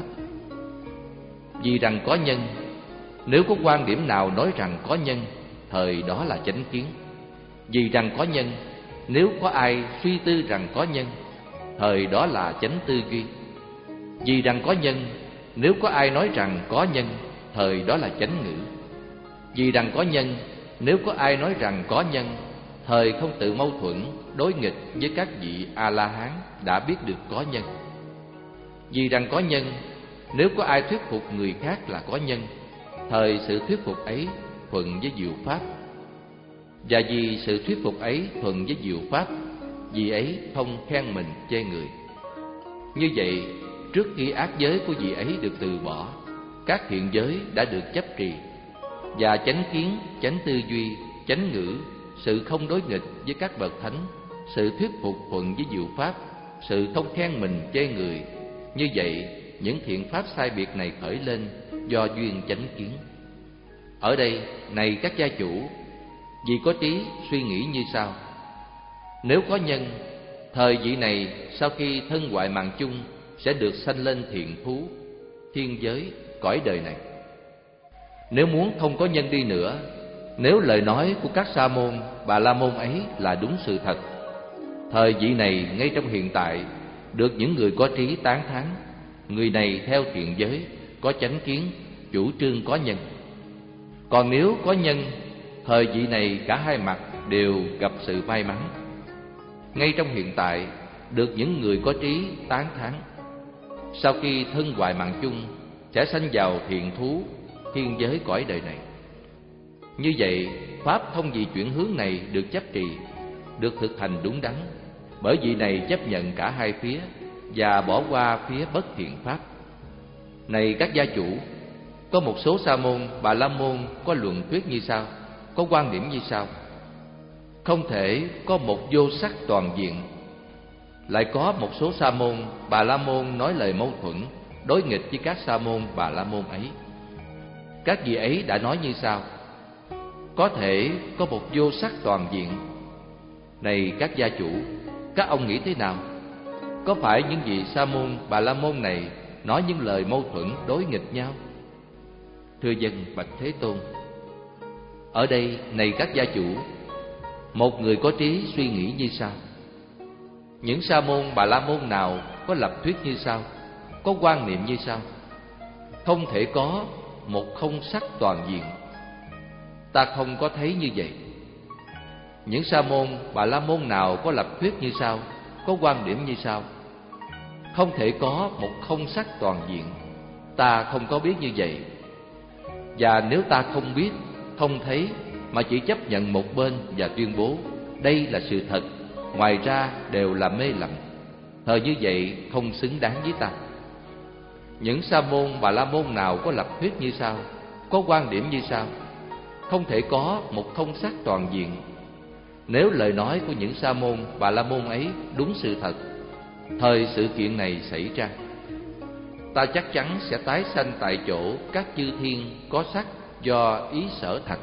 Vì rằng có nhân, nếu có quan điểm nào nói rằng có nhân, thời đó là chánh kiến. Vì rằng có nhân, nếu có ai suy tư rằng có nhân, thời đó là chánh tư duy. Vì rằng có nhân, nếu có ai nói rằng có nhân, thời đó là chánh ngữ. Vì rằng có nhân, nếu có ai nói rằng có nhân, thời không tự mâu thuẫn, đối nghịch với các vị A-la-hán đã biết được có nhân. Vì rằng có nhân, nếu có ai thuyết phục người khác là có nhân, thời sự thuyết phục ấy thuận với diệu pháp. Và vì sự thuyết phục ấy thuận với diệu pháp, vị ấy không khen mình chê người. Như vậy, trước khi ác giới của vị ấy được từ bỏ, các thiện giới đã được chấp trì, và chánh kiến, chánh tư duy, chánh ngữ, sự không đối nghịch với các bậc thánh, sự thuyết phục thuận với diệu pháp, sự không khen mình chê người. Như vậy, những thiện pháp sai biệt này khởi lên do duyên chánh kiến. Ở đây, này các gia chủ, vì có trí suy nghĩ như sau: nếu có nhân, thời vị này sau khi thân hoại mạng chung sẽ được sanh lên thiện thú, thiên giới, cõi đời này. Nếu muốn không có nhân đi nữa, nếu lời nói của các sa môn, bà la môn ấy là đúng sự thật, thời vị này ngay trong hiện tại được những người có trí tán thán. Người này theo thiện giới, có chánh kiến, chủ trương có nhân. Còn nếu có nhân, thời vị này cả hai mặt đều gặp sự may mắn. Ngay trong hiện tại được những người có trí tán thán. Sau khi thân hoại mạng chung sẽ sanh vào thiện thú, thiên giới cõi đời này. Như vậy, pháp thông vì chuyển hướng này được chấp trì, được thực hành đúng đắn. Bởi vì này chấp nhận cả hai phía và bỏ qua phía bất thiện pháp. Này các gia chủ, có một số sa môn, bà la môn có luận thuyết như sau, có quan điểm như sau: không thể có một vô sắc toàn diện. Lại có một số sa môn, bà la môn nói lời mâu thuẫn, đối nghịch với các sa môn, bà la môn ấy. Các vị ấy đã nói như sau: có thể có một vô sắc toàn diện. Này các gia chủ, các ông nghĩ thế nào? Có phải những vị sa môn, bà la môn này nói những lời mâu thuẫn, đối nghịch nhau? Thưa dân bạch Thế Tôn, ở đây, này các gia chủ, Một người có trí suy nghĩ như sau: những sa môn Bà La Môn nào có lập thuyết như sau, có quan niệm như sau: không thể có một không sắc toàn diện, ta không có thấy như vậy. Những sa môn Bà La Môn nào có lập thuyết như sau, có quan điểm như sau: không thể có một không sắc toàn diện, ta không có biết như vậy. Và nếu ta không biết, không thấy mà chỉ chấp nhận một bên và tuyên bố đây là sự thật, ngoài ra đều là mê lầm, thời như vậy không xứng đáng với ta. Những sa môn Bà La Môn nào có lập thuyết như sau, có quan điểm như sau: không thể có một không sắc toàn diện. Nếu lời nói của những sa môn Bà La Môn ấy đúng sự thật, thời sự kiện này xảy ra, ta chắc chắn sẽ tái sanh tại chỗ các chư thiên có sắc do ý sở thật.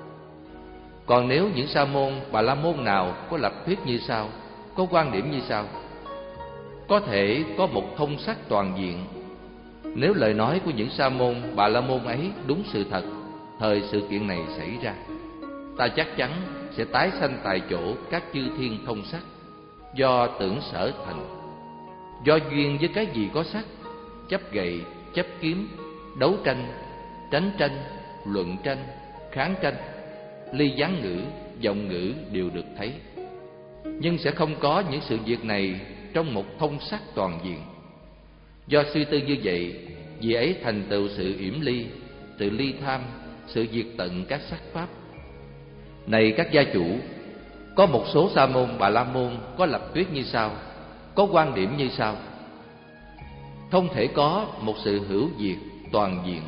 Còn nếu những sa môn Bà La Môn nào có lập thuyết như sau, có quan điểm như sau: có thể có một không sắc toàn diện. Nếu lời nói của những sa môn Bà La Môn ấy đúng sự thật, thời sự kiện này xảy ra, ta chắc chắn sẽ tái sanh tại chỗ các chư thiên không sắc do tưởng sở thành. Do duyên với cái gì có sắc, chấp gậy, chấp kiếm, đấu tranh, tránh tranh, luận tranh, kháng tranh, ly gián ngữ, vọng ngữ đều được thấy. Nhưng sẽ không có những sự việc này trong một thông sắc toàn diện. Do suy tư như vậy, vì ấy thành tựu sự yểm ly, sự ly tham, sự diệt tận các sắc pháp. Này các gia chủ, có một số sa môn Bà La Môn có lập thuyết như sau, có quan điểm như sau: không thể có một sự hữu diệt toàn diện.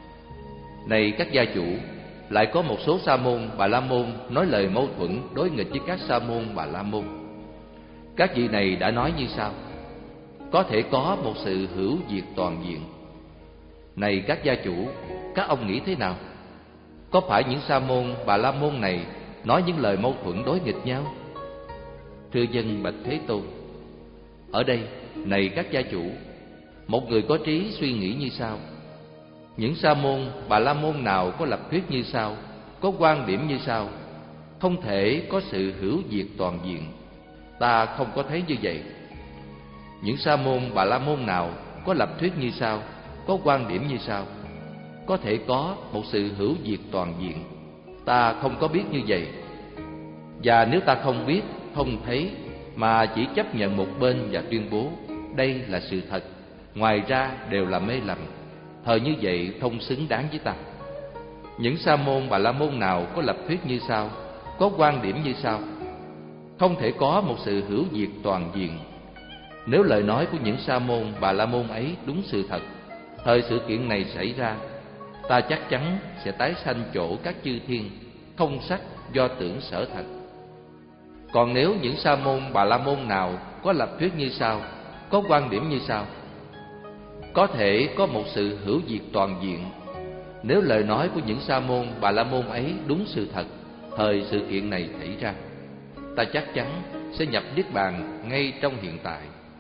Này các gia chủ, lại có một số sa môn Bà La Môn nói lời mâu thuẫn đối nghịch với các sa môn Bà La Môn. Các vị này đã nói như sau: có thể có một sự hữu diệt toàn diện. Này các gia chủ, các ông nghĩ thế nào? Có phải những sa môn Bà La Môn này nói những lời mâu thuẫn đối nghịch nhau? Thưa dân bạch Thế Tôn, ở đây, này các gia chủ, một người có trí suy nghĩ như sau: những sa môn Bà La Môn nào có lập thuyết như sau, có quan điểm như sau: không thể có sự hữu diệt toàn diện, ta không có thấy như vậy. Những sa môn Bà La Môn nào có lập thuyết như sau, có quan điểm như sau: có thể có một sự hữu diệt toàn diện, ta không có biết như vậy. Và nếu ta không biết, không thấy mà chỉ chấp nhận một bên và tuyên bố đây là sự thật, ngoài ra đều là mê lầm, thời như vậy không xứng đáng với ta. Những sa môn Bà La Môn nào có lập thuyết như sau, có quan điểm như sau: không thể có một sự hữu diệt toàn diện. Nếu lời nói của những sa môn Bà La Môn ấy đúng sự thật, thời sự kiện này xảy ra, ta chắc chắn sẽ tái sanh chỗ các chư thiên không sắc do tưởng sở thật. Còn nếu những sa môn Bà La Môn nào có lập thuyết như sau, có quan điểm như sau: có thể có một sự hữu diệt toàn diện. Nếu lời nói của những sa môn Bà La Môn ấy đúng sự thật, thời sự kiện này xảy ra, ta chắc chắn sẽ nhập niết bàn ngay trong hiện tại.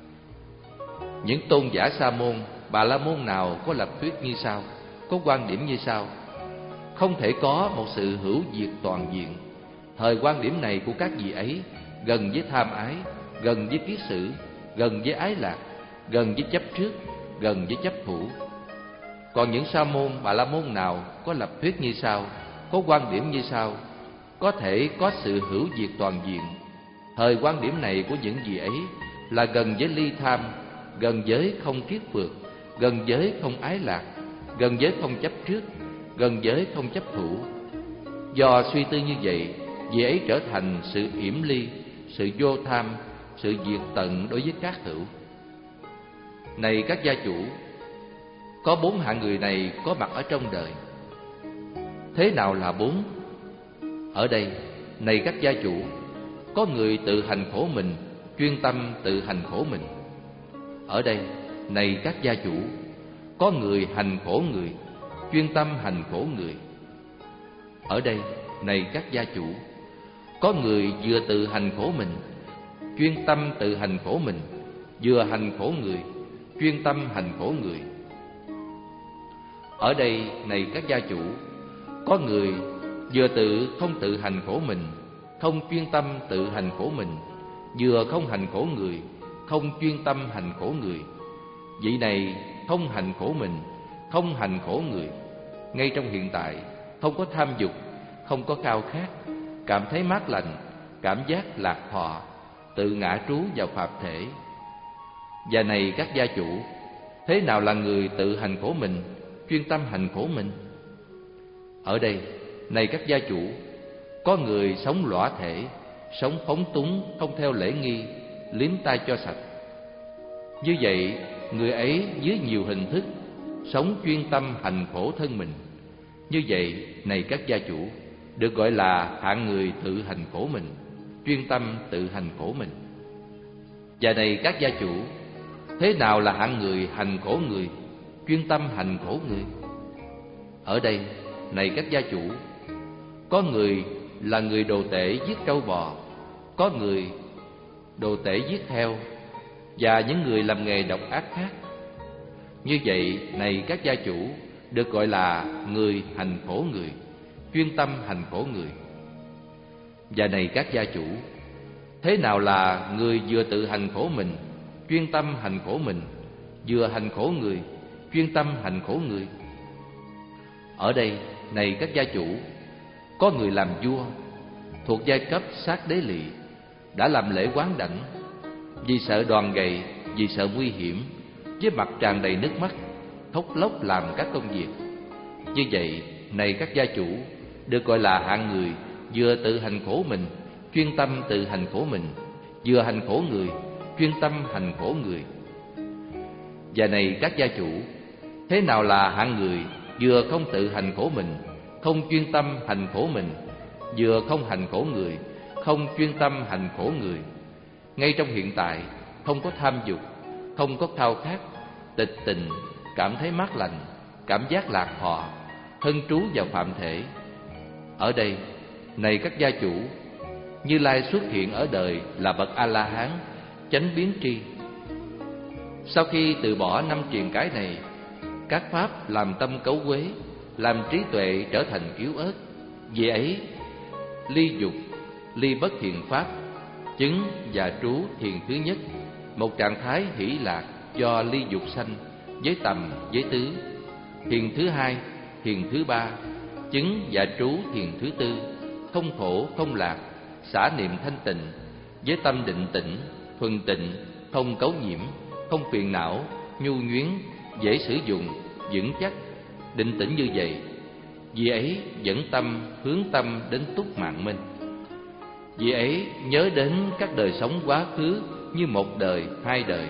Những tôn giả sa môn Bà La Môn nào có lập thuyết như sau, có quan điểm như sau: không thể có một sự hữu diệt toàn diện, thời quan điểm này của các vị ấy gần với tham ái, gần với kiết sử, gần với ái lạc, gần với chấp trước, gần với chấp thủ. Còn những sa môn Bà La Môn nào có lập thuyết như sau, có quan điểm như sau: có thể có sự hữu diệt toàn diện, thời quan điểm này của những vị ấy là gần với ly tham, gần với không kiết phược, gần với không ái lạc, gần với không chấp trước, gần với không chấp thủ. Do suy tư như vậy, vị ấy trở thành sự yểm ly, sự vô tham, sự diệt tận đối với các hữu. Này các gia chủ, có bốn hạng người này có mặt ở trong đời. Thế nào là bốn? Ở đây, này các gia chủ, có người tự hành khổ mình, chuyên tâm tự hành khổ mình. Ở đây, này các gia chủ, có người hành khổ người, chuyên tâm hành khổ người. Ở đây, này các gia chủ, có người vừa tự hành khổ mình, chuyên tâm tự hành khổ mình, vừa hành khổ người, chuyên tâm hành khổ người. Ở đây, này các gia chủ, có người vừa tự không tự hành khổ mình, không chuyên tâm tự hành khổ mình, vừa không hành khổ người, không chuyên tâm hành khổ người. Vị này không hành khổ mình, không hành khổ người. Ngay trong hiện tại, không có tham dục, không có khao khát, cảm thấy mát lành, cảm giác lạc thọ, tự ngã trú vào phạm thể. Và này các gia chủ, thế nào là người tự hành khổ mình, chuyên tâm hành khổ mình? Ở đây, này các gia chủ, có người sống lõa thể, sống phóng túng, không theo lễ nghi, liếm tay cho sạch. Như vậy, người ấy dưới nhiều hình thức sống chuyên tâm hành khổ thân mình. Như vậy, này các gia chủ, được gọi là hạng người tự hành khổ mình, chuyên tâm tự hành khổ mình. Và này các gia chủ, thế nào là hạng người hành khổ người, chuyên tâm hành khổ người? Ở đây, này các gia chủ, có người là người đồ tể giết trâu bò, có người đồ tể giết heo, và những người làm nghề độc ác khác. Như vậy, này các gia chủ, được gọi là người hành khổ người, chuyên tâm hành khổ người. Và này các gia chủ, thế nào là người vừa tự hành khổ mình, chuyên tâm hành khổ mình, vừa hành khổ người, chuyên tâm hành khổ người? Ở đây, này các gia chủ, có người làm vua, thuộc giai cấp sát đế lỵ, đã làm lễ quán đảnh, vì sợ đòn gậy, vì sợ nguy hiểm, với mặt tràn đầy nước mắt, khóc lóc làm các công việc. Như vậy, này các gia chủ, được gọi là hạng người vừa tự hành khổ mình, chuyên tâm tự hành khổ mình, vừa hành khổ người, chuyên tâm hành khổ người. Và này các gia chủ, thế nào là hạng người vừa không tự hành khổ mình, không chuyên tâm hành khổ mình, vừa không hành khổ người, không chuyên tâm hành khổ người? Ngay trong hiện tại, không có tham dục, không có khao khát, tịch tình, cảm thấy mát lành, cảm giác lạc thọ, thân trú vào phạm thể. Ở đây, này các gia chủ, Như Lai xuất hiện ở đời là bậc A-la-hán, chánh biến tri. Sau khi từ bỏ năm truyền cái này, các pháp làm tâm cấu quế, làm trí tuệ trở thành yếu ớt. Vì ấy, ly dục, ly bất thiện pháp, chứng và trú thiền thứ nhất, một trạng thái hỷ lạc do ly dục sanh, với tầm, với tứ. Thiền thứ hai, thiền thứ ba, chứng và trú thiền thứ tư, không khổ, không lạc, xả niệm thanh tịnh, với tâm định tĩnh, thuần tịnh, không cấu nhiễm, không phiền não, nhu nhuyến, dễ sử dụng, vững chắc. Định tĩnh như vậy, vì ấy dẫn tâm, hướng tâm đến túc mạng minh. Vì ấy nhớ đến các đời sống quá khứ như một đời, hai đời.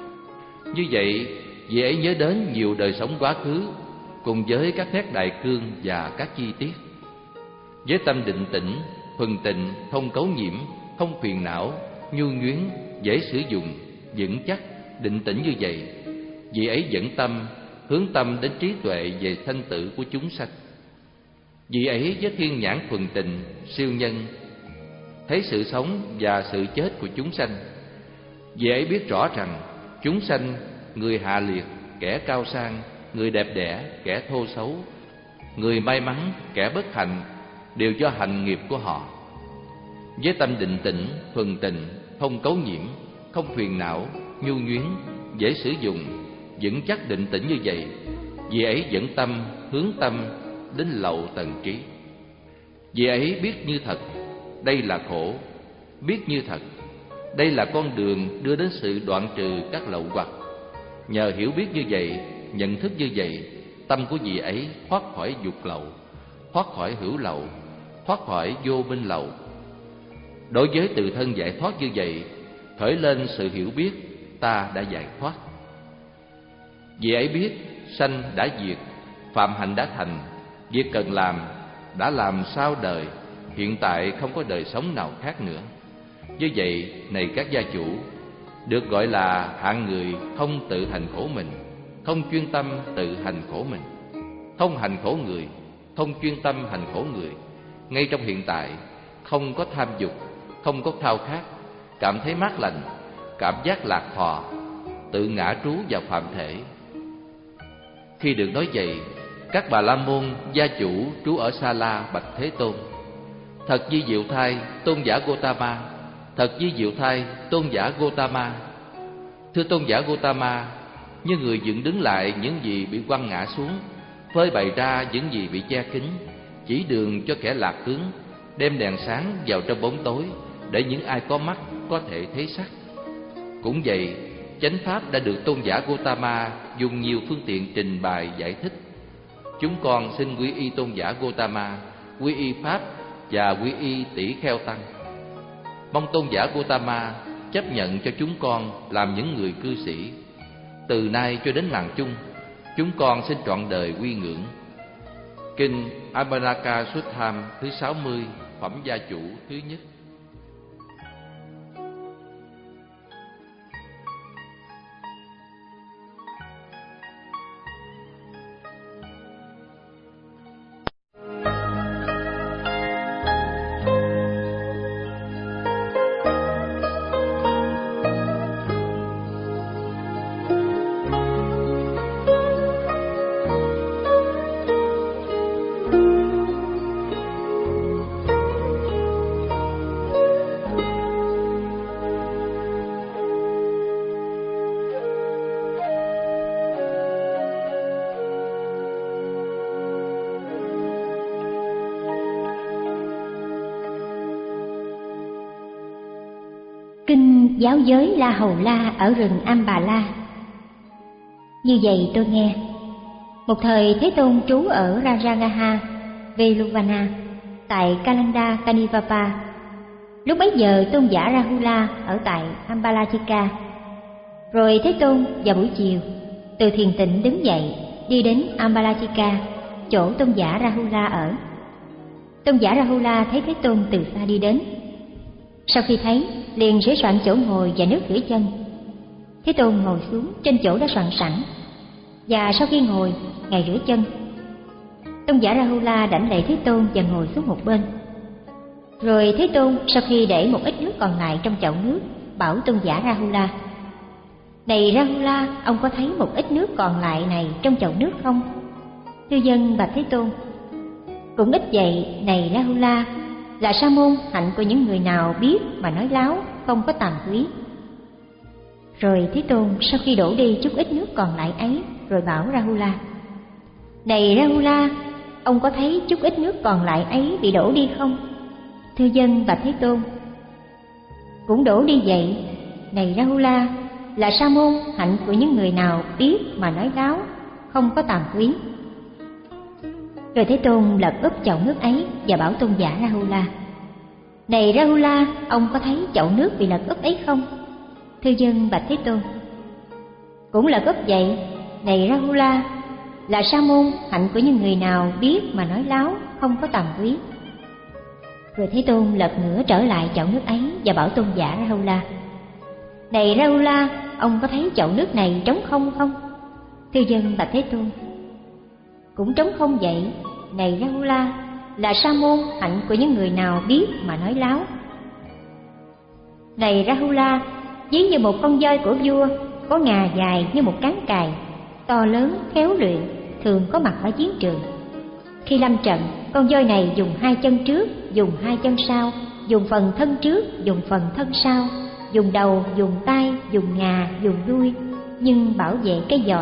Như vậy, vì ấy nhớ đến nhiều đời sống quá khứ, cùng với các nét đại cương và các chi tiết. Với tâm định tĩnh, thuần tịnh, không cấu nhiễm, không phiền não, nhu nhuyến, dễ sử dụng, vững chắc. Định tĩnh như vậy, vì ấy dẫn tâm, hướng tâm đến trí tuệ về sanh tử của chúng sanh. Vì ấy với thiên nhãn thuần tịnh, siêu nhân, thấy sự sống và sự chết của chúng sanh. Vì ấy biết rõ rằng chúng sanh, người hạ liệt, kẻ cao sang, người đẹp đẽ, kẻ thô xấu, người may mắn, kẻ bất hạnh, đều do hành nghiệp của họ. Với tâm định tĩnh, thuần tịnh, không cấu nhiễm, không phiền não, nhu nhuyến, dễ sử dụng, vững chắc định tĩnh như vậy, vì ấy dẫn tâm, hướng tâm đến lậu tầng trí. Vì ấy biết như thật, đây là khổ, biết như thật, đây là con đường đưa đến sự đoạn trừ các lậu hoặc. Nhờ hiểu biết như vậy, nhận thức như vậy, tâm của vị ấy thoát khỏi dục lậu, thoát khỏi hữu lậu, thoát khỏi vô minh lậu. Đối với tự thân giải thoát như vậy, khởi lên sự hiểu biết ta đã giải thoát. Vì ấy biết sanh đã diệt, phạm hạnh đã thành, việc cần làm đã làm sau đời, hiện tại không có đời sống nào khác nữa. Như vậy, này các gia chủ, được gọi là hạng người không tự hành khổ mình, không chuyên tâm tự hành khổ mình, không hành khổ người, không chuyên tâm hành khổ người. Ngay trong hiện tại, không có tham dục, không có khao khát, cảm thấy mát lành, cảm giác lạc thọ, tự ngã trú vào phạm thể. Khi được nói vậy, các bà la môn gia chủ trú ở Sa La bạch Thế Tôn: Thật di diệu thay, tôn giả Gotama. Thật di diệu thay, tôn giả Gotama. Thưa tôn giả Gotama, như người dựng đứng lại những gì bị quăng ngã xuống, phơi bày ra những gì bị che kín, chỉ đường cho kẻ lạc hướng, đem đèn sáng vào trong bóng tối, để những ai có mắt có thể thấy sắc. Cũng vậy, chánh pháp đã được tôn giả Gotama dùng nhiều phương tiện trình bày giải thích. Chúng con xin quy y tôn giả Gotama, quy y pháp và quy y tỷ kheo tăng. Mong tôn giả Gotama chấp nhận cho chúng con làm những người cư sĩ. Từ nay cho đến làng chung, chúng con xin trọn đời quy ngưỡng. Kinh Amanaka Suttam thứ sáu mươi, phẩm gia chủ thứ nhất. Kinh giáo giới La Hầu La ở rừng Ambala. Như vậy tôi nghe, một thời Thế Tôn trú ở Rajagaha, Veluvana, tại Kalanda Kanivapa. Lúc bấy giờ tôn giả Rahula ở tại Ambalajika. Rồi Thế Tôn vào buổi chiều từ thiền tịnh đứng dậy, đi đến Ambalajika, chỗ tôn giả Rahula ở. Tôn giả Rahula thấy Thế Tôn từ xa đi đến. Sau khi thấy, liền sửa soạn chỗ ngồi và nước rửa chân. Thế Tôn ngồi xuống trên chỗ đã soạn sẵn, và sau khi ngồi, ngài rửa chân. Tôn giả Rahula đảnh lễ Thế Tôn và ngồi xuống một bên. Rồi Thế Tôn sau khi để một ít nước còn lại trong chậu nước, bảo tôn giả Rahula: Này Rahula, ông có thấy một ít nước còn lại này trong chậu nước không? Thưa dân bạch Thế Tôn: Cũng ít vậy, này Rahula, là sa môn hạnh của những người nào biết mà nói láo, không có tàm quý. Rồi Thế Tôn sau khi đổ đi chút ít nước còn lại ấy, rồi bảo Rahula: Này Rahula, ông có thấy chút ít nước còn lại ấy bị đổ đi không? Thưa dân bạch Thế Tôn: Cũng đổ đi vậy, này Rahula, là sa môn hạnh của những người nào biết mà nói láo, không có tàm quý. Rồi Thế Tôn lật úp chậu nước ấy và bảo tôn giả Rahula: Này Rahula, ông có thấy chậu nước bị lật úp ấy không? Thưa dân bạch Thế Tôn: Cũng lật úp vậy, này Rahula, là sa môn hạnh của những người nào biết mà nói láo, không có tàm quý. Rồi Thế Tôn lật ngửa trở lại chậu nước ấy và bảo tôn giả Rahula: Này Rahula, ông có thấy chậu nước này trống không không? Thưa dân bạch Thế Tôn: Cũng trống không vậy, này Rahula, là sa môn hạnh của những người nào biết mà nói láo. Này Rahula, ví như một con voi của vua, có ngà dài như một cán cài, to lớn, khéo luyện, thường có mặt ở chiến trường. Khi lâm trận, con voi này dùng hai chân trước, dùng hai chân sau, dùng phần thân trước, dùng phần thân sau, dùng đầu, dùng tay, dùng ngà, dùng đuôi, nhưng bảo vệ cái giòi.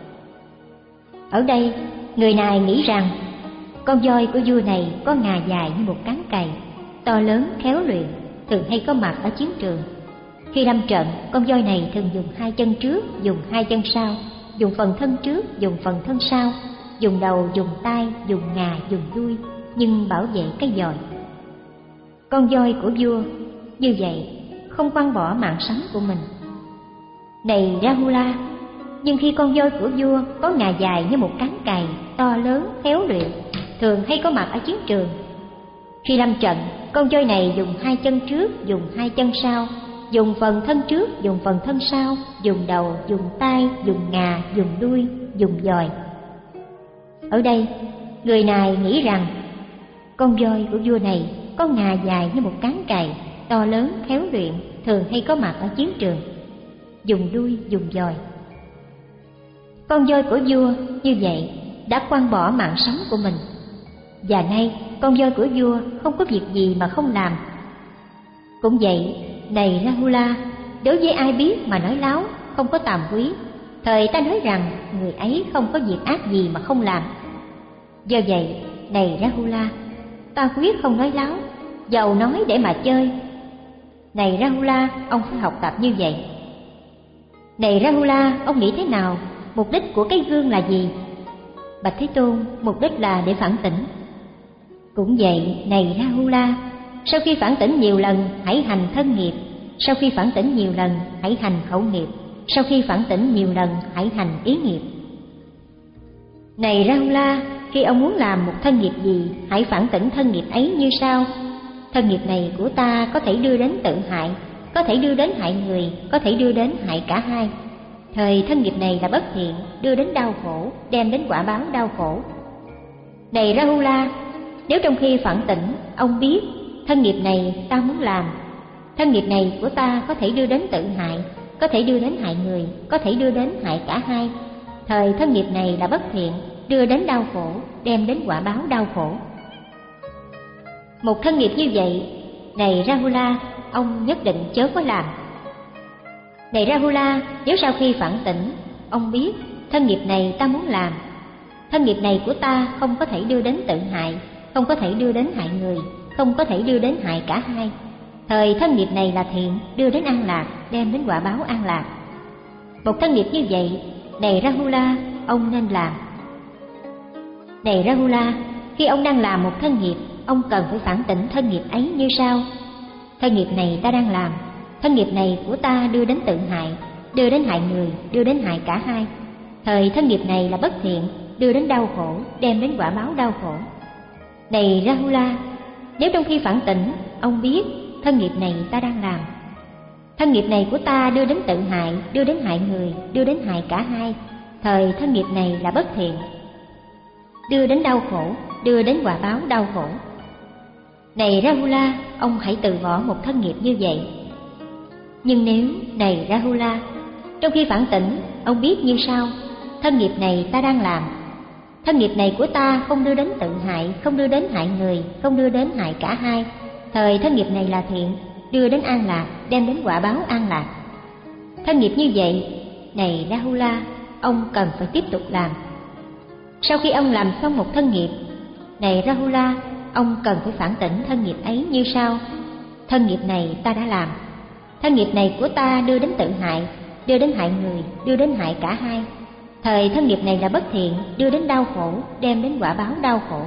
Ở đây, người này nghĩ rằng con voi của vua này có ngà dài như một cán cày, to lớn, khéo luyện, thường hay có mặt ở chiến trường. Khi lâm trận, con voi này thường dùng hai chân trước, dùng hai chân sau, dùng phần thân trước, dùng phần thân sau, dùng đầu, dùng tay, dùng ngà, dùng đuôi, nhưng bảo vệ cái giòi. Con voi của vua như vậy không quăng bỏ mạng sống của mình. Này Rahula, nhưng khi con voi của vua có ngà dài như một cán cày, to lớn, khéo luyện, thường hay có mặt ở chiến trường. Khi lâm trận, con voi này dùng hai chân trước, dùng hai chân sau, dùng phần thân trước, dùng phần thân sau, dùng đầu, dùng tay, dùng ngà, dùng đuôi, dùng giòi. Ở đây, người này nghĩ rằng con voi của vua này có ngà dài như một cán cày, to lớn, khéo luyện, thường hay có mặt ở chiến trường, dùng đuôi, dùng giòi. Con voi của vua như vậy đã quăng bỏ mạng sống của mình, và nay con voi của vua không có việc gì mà không làm. Cũng vậy, này Rahula, đối với ai biết mà nói láo, không có tàm quý, thời ta nói rằng người ấy không có việc ác gì mà không làm. Do vậy, này Rahula, ta quyết không nói láo, dầu nói để mà chơi. Này Rahula, ông phải học tập như vậy. Này Rahula, ông nghĩ thế nào? Mục đích của cái gương là gì? Bạch Thế Tôn, mục đích là để phản tỉnh. Cũng vậy, này Rahula, sau khi phản tỉnh nhiều lần, hãy hành thân nghiệp. Sau khi phản tỉnh nhiều lần, hãy hành khẩu nghiệp. Sau khi phản tỉnh nhiều lần, hãy hành ý nghiệp. Này Rahula, khi ông muốn làm một thân nghiệp gì, hãy phản tỉnh thân nghiệp ấy như sau. Thân nghiệp này của ta có thể đưa đến tự hại, có thể đưa đến hại người, có thể đưa đến hại cả hai. Thời thân nghiệp này là bất thiện, đưa đến đau khổ, đem đến quả báo đau khổ. Này Rahula, nếu trong khi phản tỉnh, ông biết thân nghiệp này ta muốn làm, thân nghiệp này của ta có thể đưa đến tự hại, có thể đưa đến hại người, có thể đưa đến hại cả hai. Thời thân nghiệp này là bất thiện, đưa đến đau khổ, đem đến quả báo đau khổ. Một thân nghiệp như vậy, này Rahula, ông nhất định chớ có làm. Này Rahula, nếu sau khi phản tỉnh, ông biết thân nghiệp này ta muốn làm, thân nghiệp này của ta không có thể đưa đến tự hại, không có thể đưa đến hại người, không có thể đưa đến hại cả hai. Thời thân nghiệp này là thiện, đưa đến an lạc, đem đến quả báo an lạc. Một thân nghiệp như vậy, này Rahula, ông nên làm. Này Rahula, khi ông đang làm một thân nghiệp, ông cần phải phản tỉnh thân nghiệp ấy như sau. Thân nghiệp này ta đang làm, thân nghiệp này của ta đưa đến tự hại, đưa đến hại người, đưa đến hại cả hai. Thời thân nghiệp này là bất thiện, đưa đến đau khổ, đem đến quả báo đau khổ. Này Rahula, nếu trong khi phản tỉnh, ông biết thân nghiệp này ta đang làm, thân nghiệp này của ta đưa đến tự hại, đưa đến hại người, đưa đến hại cả hai. Thời thân nghiệp này là bất thiện, đưa đến đau khổ, đưa đến quả báo đau khổ. Này Rahula, ông hãy từ bỏ một thân nghiệp như vậy. Nhưng nếu, này Rahula, trong khi phản tỉnh, ông biết như sau, thân nghiệp này ta đang làm, thân nghiệp này của ta không đưa đến tự hại, không đưa đến hại người, không đưa đến hại cả hai. Thời thân nghiệp này là thiện, đưa đến an lạc, đem đến quả báo an lạc. Thân nghiệp như vậy, này Rahula, ông cần phải tiếp tục làm. Sau khi ông làm xong một thân nghiệp, này Rahula, ông cần phải phản tỉnh thân nghiệp ấy như sau. Thân nghiệp này ta đã làm, thân nghiệp này của ta đưa đến tự hại, đưa đến hại người, đưa đến hại cả hai. Thời thân nghiệp này là bất thiện, đưa đến đau khổ, đem đến quả báo đau khổ.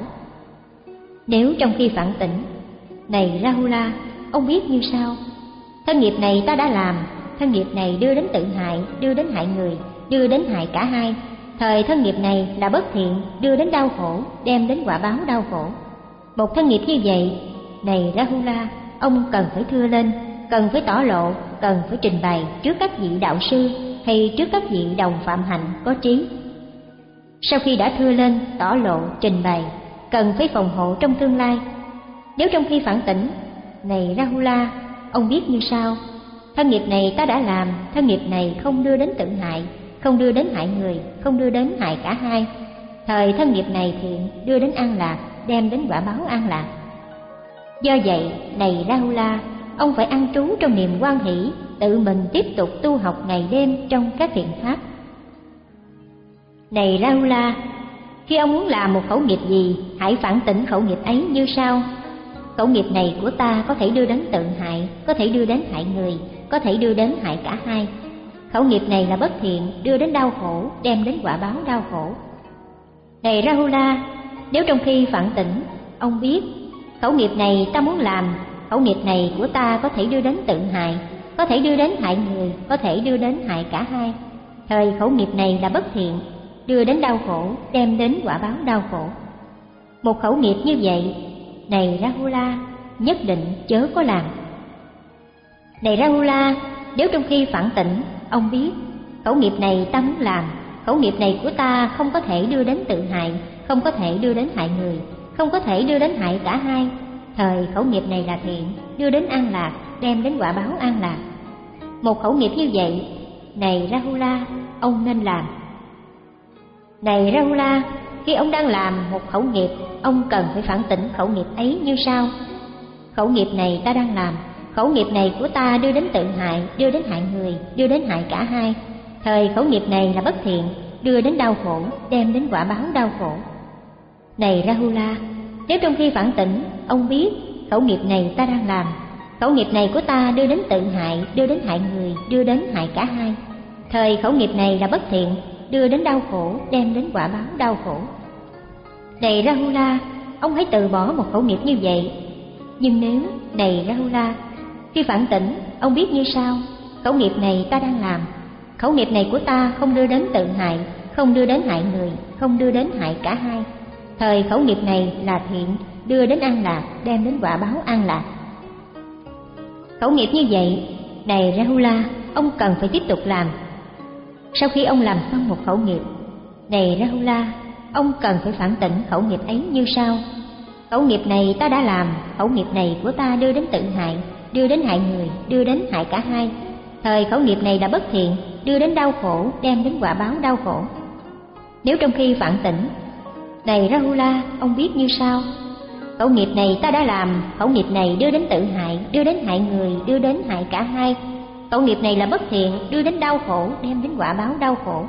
Nếu trong khi phản tỉnh, này Rahula, ông biết như sau, thân nghiệp này ta đã làm, thân nghiệp này đưa đến tự hại, đưa đến hại người, đưa đến hại cả hai. Thời thân nghiệp này là bất thiện, đưa đến đau khổ, đem đến quả báo đau khổ. Một thân nghiệp như vậy, này Rahula, ông cần phải thưa lên, cần phải tỏ lộ, cần phải trình bày trước các vị đạo sư hay trước các vị đồng phạm hạnh có trí. Sau khi đã thưa lên, tỏ lộ, trình bày, cần phải phòng hộ trong tương lai. Nếu trong khi phản tỉnh, này Rahula, ông biết như sau, thân nghiệp này ta đã làm, thân nghiệp này không đưa đến tự hại, không đưa đến hại người, không đưa đến hại cả hai. Thời thân nghiệp này thiện, đưa đến an lạc, đem đến quả báo an lạc. Do vậy, này Rahula, ông phải ăn trú trong niềm hoan hỷ, tự mình tiếp tục tu học ngày đêm trong các thiện pháp. Này Rahula, khi ông muốn làm một khẩu nghiệp gì, hãy phản tỉnh khẩu nghiệp ấy như sau. Khẩu nghiệp này của ta có thể đưa đến tự hại, có thể đưa đến hại người, có thể đưa đến hại cả hai. Khẩu nghiệp này là bất thiện, đưa đến đau khổ, đem đến quả báo đau khổ. Này Rahula, nếu trong khi phản tỉnh, ông biết khẩu nghiệp này ta muốn làm, khẩu nghiệp này của ta có thể đưa đến tự hại, có thể đưa đến hại người, có thể đưa đến hại cả hai. Thời khẩu nghiệp này là bất thiện, đưa đến đau khổ, đem đến quả báo đau khổ. Một khẩu nghiệp như vậy, này Rahula, nhất định chớ có làm. Này Rahula, nếu trong khi phản tỉnh, ông biết khẩu nghiệp này ta muốn làm, khẩu nghiệp này của ta không có thể đưa đến tự hại, không có thể đưa đến hại người, không có thể đưa đến hại cả hai. Thời khẩu nghiệp này là thiện, đưa đến an lạc, đem đến quả báo an lạc. Một khẩu nghiệp như vậy, này Rahula, ông nên làm. Này Rahula, khi ông đang làm một khẩu nghiệp, ông cần phải phản tỉnh khẩu nghiệp ấy như sau: khẩu nghiệp này ta đang làm, khẩu nghiệp này của ta đưa đến tự hại, đưa đến hại người, đưa đến hại cả hai. Thời khẩu nghiệp này là bất thiện, đưa đến đau khổ, đem đến quả báo đau khổ. Này Rahula, nếu trong khi phản tỉnh, ông biết khẩu nghiệp này ta đang làm, khẩu nghiệp này của ta đưa đến tự hại, đưa đến hại người, đưa đến hại cả hai. Thời khẩu nghiệp này là bất thiện, đưa đến đau khổ, đem đến quả báo đau khổ. Này Rahula, ông hãy từ bỏ một khẩu nghiệp như vậy. Nhưng nếu, này Rahula, khi phản tỉnh, ông biết như sau: khẩu nghiệp này ta đang làm, khẩu nghiệp này của ta không đưa đến tự hại, không đưa đến hại người, không đưa đến hại cả hai. Thời khẩu nghiệp này là thiện, đưa đến an lạc, đem đến quả báo an lạc. Khẩu nghiệp như vậy, này Rahula, ông cần phải tiếp tục làm. Sau khi ông làm xong một khẩu nghiệp, này Rahula, ông cần phải phản tỉnh khẩu nghiệp ấy như sau: khẩu nghiệp này ta đã làm, khẩu nghiệp này của ta đưa đến tự hại, đưa đến hại người, đưa đến hại cả hai. Thời khẩu nghiệp này là bất thiện, đưa đến đau khổ, đem đến quả báo đau khổ. Nếu trong khi phản tỉnh, này Rahula, ông biết như sau: khẩu nghiệp này ta đã làm, khẩu nghiệp này đưa đến tự hại, đưa đến hại người, đưa đến hại cả hai. Khẩu nghiệp này là bất thiện, đưa đến đau khổ, đem đến quả báo đau khổ.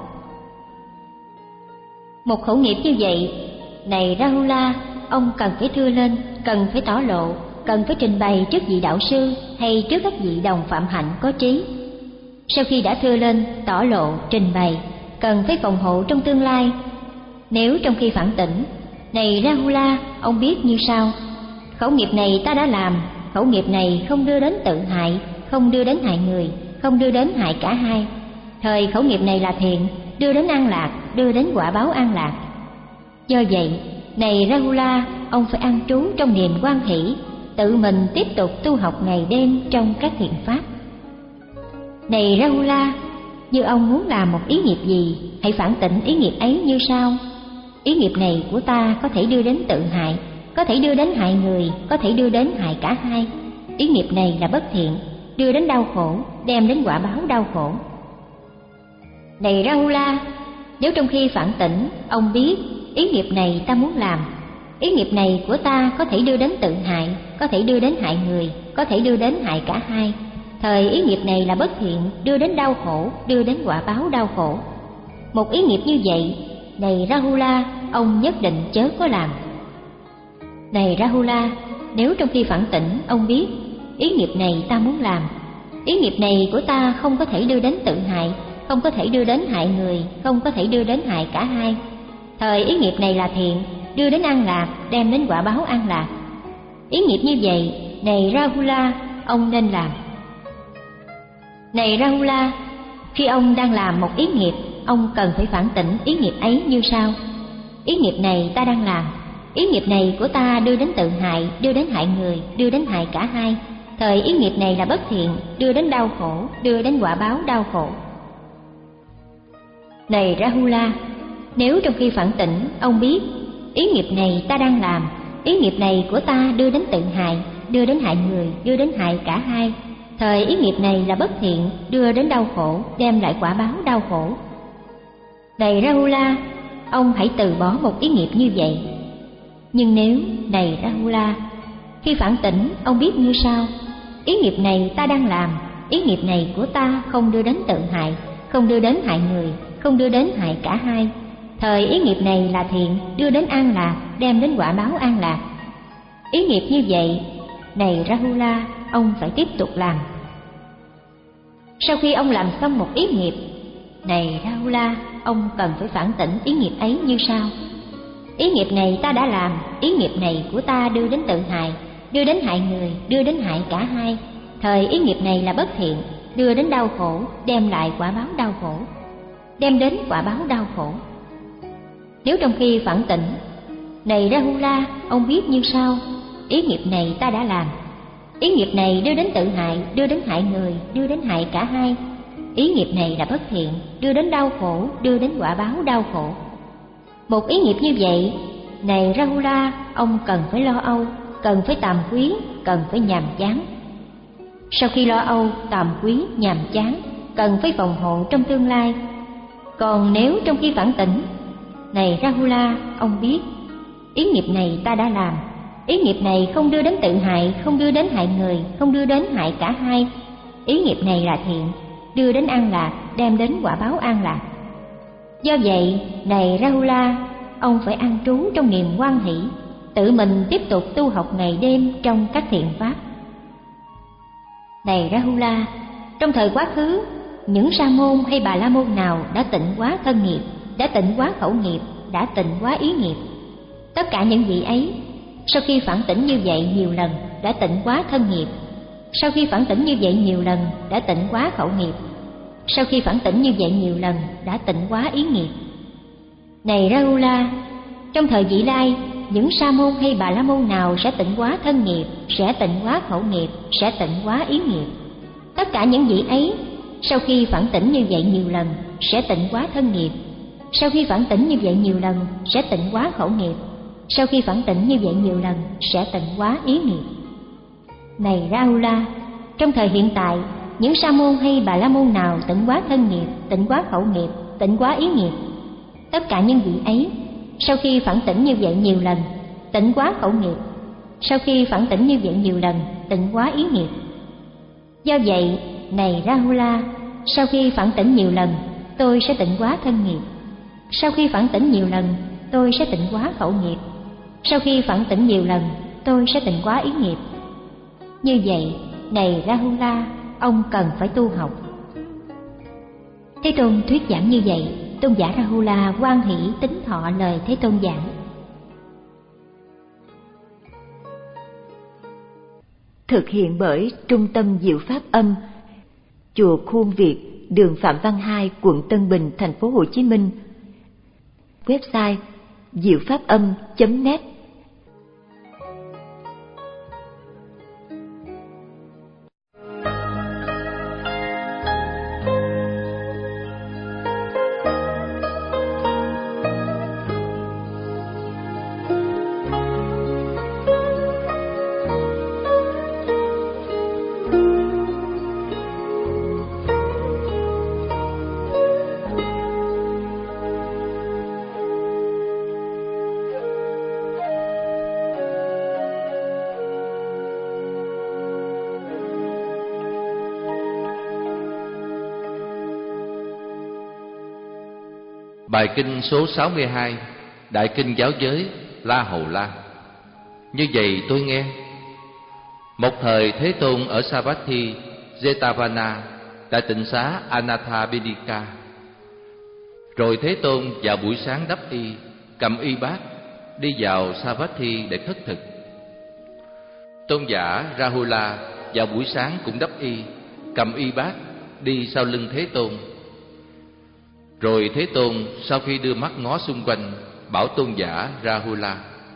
Một khẩu nghiệp như vậy, này Rahula, ông cần phải thưa lên, cần phải tỏ lộ, cần phải trình bày trước vị đạo sư hay trước các vị đồng phạm hạnh có trí. Sau khi đã thưa lên, tỏ lộ, trình bày, cần phải phòng hộ trong tương lai. Nếu trong khi phản tỉnh, này Rahula, ông biết như sau: khẩu nghiệp này ta đã làm, khẩu nghiệp này không đưa đến tự hại, không đưa đến hại người, không đưa đến hại cả hai. Thời khẩu nghiệp này là thiện, đưa đến an lạc, đưa đến quả báo an lạc. Do vậy, này Rahula, ông phải an trú trong niềm hoan hỷ, tự mình tiếp tục tu học ngày đêm trong các thiện pháp. Này Rahula, như ông muốn làm một ý nghiệp gì, hãy phản tỉnh ý nghiệp ấy như sau: ý nghiệp này của ta có thể đưa đến tự hại, có thể đưa đến hại người, có thể đưa đến hại cả hai. Ý nghiệp này là bất thiện, đưa đến đau khổ, đem đến quả báo đau khổ. Này Rahula, nếu trong khi phản tỉnh, ông biết ý nghiệp này ta muốn làm, ý nghiệp này của ta có thể đưa đến tự hại, có thể đưa đến hại người, có thể đưa đến hại cả hai. Thời ý nghiệp này là bất thiện, đưa đến đau khổ, đưa đến quả báo đau khổ. Một ý nghiệp như vậy, này Rahula, ông nhất định chớ có làm. Này Rahula, nếu trong khi phản tỉnh, ông biết ý nghiệp này ta muốn làm, ý nghiệp này của ta không có thể đưa đến tự hại, không có thể đưa đến hại người, không có thể đưa đến hại cả hai. Thời ý nghiệp này là thiện, đưa đến an lạc, đem đến quả báo an lạc. Ý nghiệp như vậy, này Rahula, ông nên làm. Này Rahula, khi ông đang làm một ý nghiệp, ông cần phải phản tỉnh ý nghiệp ấy như sau: ý nghiệp này ta đang làm, ý nghiệp này của ta đưa đến tự hại, đưa đến hại người, đưa đến hại cả hai. Thời ý nghiệp này là bất thiện, đưa đến đau khổ, đưa đến quả báo đau khổ. Này Rahula, nếu trong khi phản tỉnh, ông biết ý nghiệp này ta đang làm, ý nghiệp này của ta đưa đến tự hại, đưa đến hại người, đưa đến hại cả hai. Thời ý nghiệp này là bất thiện, đưa đến đau khổ, đem lại quả báo đau khổ. Này Rahula, ông hãy từ bỏ một ý nghiệp như vậy. Nhưng nếu, này Rahula, khi phản tỉnh, ông biết như sau: ý nghiệp này ta đang làm, ý nghiệp này của ta không đưa đến tự hại, không đưa đến hại người, không đưa đến hại cả hai. Thời ý nghiệp này là thiện, đưa đến an lạc, đem đến quả báo an lạc. Ý nghiệp như vậy, này Rahula, ông phải tiếp tục làm. Sau khi ông làm xong một ý nghiệp, này Rahula, ông cần phải phản tỉnh ý nghiệp ấy như sau: ý nghiệp này ta đã làm, ý nghiệp này của ta đưa đến tự hại, đưa đến hại người, đưa đến hại cả hai. Thời ý nghiệp này là bất thiện, đưa đến đau khổ, đem lại quả báo đau khổ, đem đến quả báo đau khổ. Nếu trong khi phản tỉnh, này Rahula, ông biết như sau: ý nghiệp này ta đã làm, ý nghiệp này đưa đến tự hại, đưa đến hại người, đưa đến hại cả hai. Ý nghiệp này là bất thiện, đưa đến đau khổ, đưa đến quả báo đau khổ. Một ý nghiệp như vậy, này Rahula, ông cần phải lo âu, cần phải tàm quý, cần phải nhàm chán. Sau khi lo âu, tàm quý, nhàm chán, cần phải phòng hộ trong tương lai. Còn nếu trong khi phản tỉnh, Này Rahula, ông biết, ý nghiệp này ta đã làm. Ý nghiệp này không đưa đến tự hại, không đưa đến hại người, không đưa đến hại cả hai. Ý nghiệp này là thiện, đưa đến an lạc, đem đến quả báo an lạc. Do vậy, này Rahula, ông phải an trú trong niềm hoan hỷ, tự mình tiếp tục tu học ngày đêm trong các thiện pháp. Này Rahula, trong thời quá khứ, những sa môn hay bà la môn nào đã tịnh hóa thân nghiệp, đã tịnh hóa khẩu nghiệp, đã tịnh hóa ý nghiệp? Tất cả những vị ấy, sau khi phản tỉnh như vậy nhiều lần, đã tịnh hóa thân nghiệp. Sau khi phản tỉnh như vậy nhiều lần, đã tịnh hóa khẩu nghiệp. Sau khi phản tỉnh như vậy nhiều lần, đã tịnh hóa ý nghiệp. Này Rahula, trong thời vị lai, những sa môn hay bà la môn nào sẽ tịnh hóa thân nghiệp, sẽ tịnh hóa khẩu nghiệp, sẽ tịnh hóa ý nghiệp? Tất cả những vị ấy, sau khi phản tỉnh như vậy nhiều lần, sẽ tịnh hóa thân nghiệp. Sau khi phản tỉnh như vậy nhiều lần, sẽ tịnh hóa khẩu nghiệp. Sau khi phản tỉnh như vậy nhiều lần, sẽ tịnh hóa ý nghiệp. Này Rahula, trong thời hiện tại, những sa môn hay bà la môn nào tịnh hóa thân nghiệp, tịnh hóa khẩu nghiệp, tịnh hóa ý nghiệp? Tất cả những vị ấy, sau khi phản tỉnh như vậy nhiều lần, tịnh hóa khẩu nghiệp. Sau khi phản tỉnh như vậy nhiều lần, tịnh hóa ý nghiệp. Do vậy, này Rahula, sau khi phản tỉnh nhiều lần, tôi sẽ tịnh hóa thân nghiệp. Sau khi phản tỉnh nhiều lần, tôi sẽ tịnh hóa khẩu nghiệp. Sau khi phản tỉnh nhiều lần, tôi sẽ tịnh hóa ý nghiệp. Như vậy, này Rahula, ông cần phải tu học. Thế Tôn thuyết giảng như vậy, tôn giả Rahula hoan hỷ tín thọ lời Thế Tôn giảng. Thực hiện bởi Trung tâm Diệu Pháp Âm, Chùa Khuôn Việt, đường Phạm Văn Hai, quận Tân Bình, thành phố Hồ Chí Minh. Website diệu pháp âm chấm net. Bài kinh số sáu mươi hai, Đại kinh giáo giới La Hầu La. Như vậy tôi nghe, một thời Thế Tôn ở Savatthi Jetavana, tại tịnh xá Anathapindika. Rồi Thế Tôn vào buổi sáng đắp y, cầm y bát, đi vào Savatthi để khất thực. Tôn giả Rahula vào buổi sáng cũng đắp y, cầm y bát, đi sau lưng Thế Tôn. Rồi Thế Tôn sau khi đưa mắt ngó xung quanh, bảo tôn giả Rahula: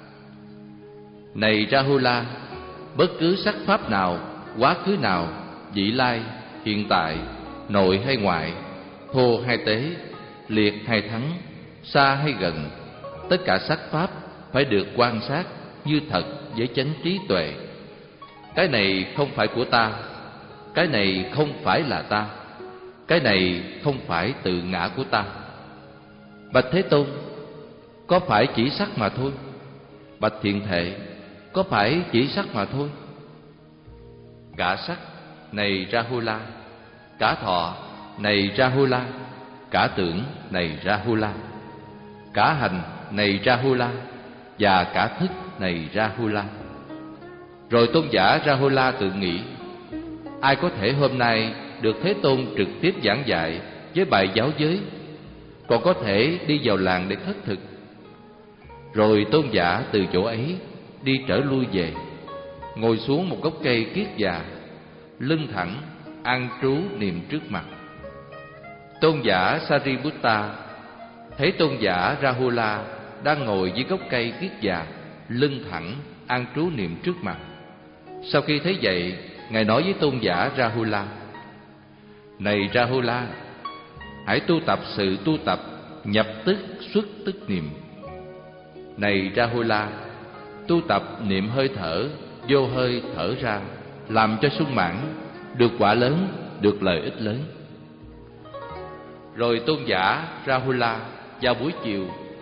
Này Rahula, bất cứ sắc pháp nào, quá khứ nào, vị lai, hiện tại, nội hay ngoại, thô hay tế, liệt hay thắng, xa hay gần, tất cả sắc pháp phải được quan sát như thật với chánh trí tuệ. Cái này không phải của ta, cái này không phải là ta, cái này không phải tự ngã của ta. Bạch Thế Tôn, có phải chỉ sắc mà thôi? Bạch Thiện Thệ, có phải chỉ sắc mà thôi? Cả sắc, này Rahula; cả thọ, này Rahula; cả tưởng, này Rahula; cả hành, này Rahula; và cả thức, này Rahula. Rồi tôn giả Rahula tự nghĩ: ai có thể hôm nay được Thế Tôn trực tiếp giảng dạy với bài giáo giới, còn có thể đi vào làng để khất thực. Rồi tôn giả từ chỗ ấy đi trở lui về, ngồi xuống một gốc cây kiết già, lưng thẳng, an trú niệm trước mặt. Tôn giả Sariputta thấy tôn giả Rahula đang ngồi dưới gốc cây kiết già, lưng thẳng, an trú niệm trước mặt. Sau khi thấy vậy, ngài nói với tôn giả Rahula: Này Rahula, hãy tu tập sự tu tập nhập tức xuất tức niệm. Này Rahula, tu tập niệm hơi thở, vô hơi thở ra, làm cho sung mãn, được quả lớn, được lợi ích lớn. Rồi tôn giả Rahula vào buổi chiều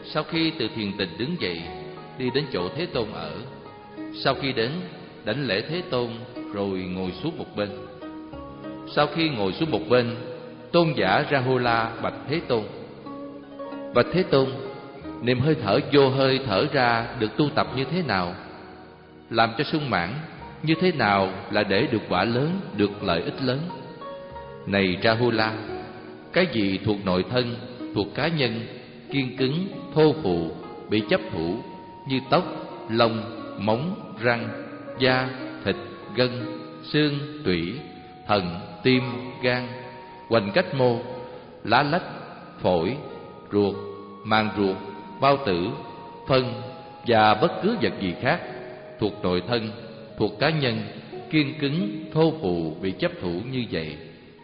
sau khi từ thiền tịnh đứng dậy, đi đến chỗ Thế Tôn ở. Sau khi đến, đảnh lễ Thế Tôn rồi ngồi xuống một bên. Sau khi ngồi xuống một bên, tôn giả Rahula bạch Thế Tôn: Bạch Thế Tôn, niệm hơi thở vô hơi thở ra được tu tập như thế nào? Làm cho sung mãn như thế nào là để được quả lớn, được lợi ích lớn? Này Rahula, cái gì thuộc nội thân, thuộc cá nhân, kiên cứng, thô phù, bị chấp thủ như tóc, lông, móng, răng, da, thịt, gân, xương, tủy, thần, tim, gan, hoành cách mô, lá lách, phổi, ruột, màng ruột, bao tử, phân và bất cứ vật gì khác thuộc nội thân, thuộc cá nhân, kiên cứng, thô phù, bị chấp thủ như vậy.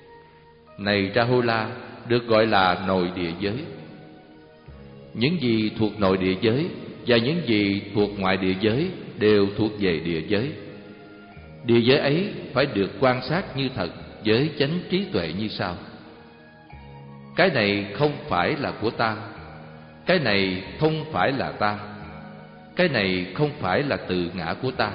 Này Rahula, được gọi là nội địa giới. Những gì thuộc nội địa giới và những gì thuộc ngoại địa giới đều thuộc về địa giới. Địa giới ấy phải được quan sát như thật với chánh trí tuệ như sau: cái này không phải là của ta, cái này không phải là ta, cái này không phải là từ ngã của ta.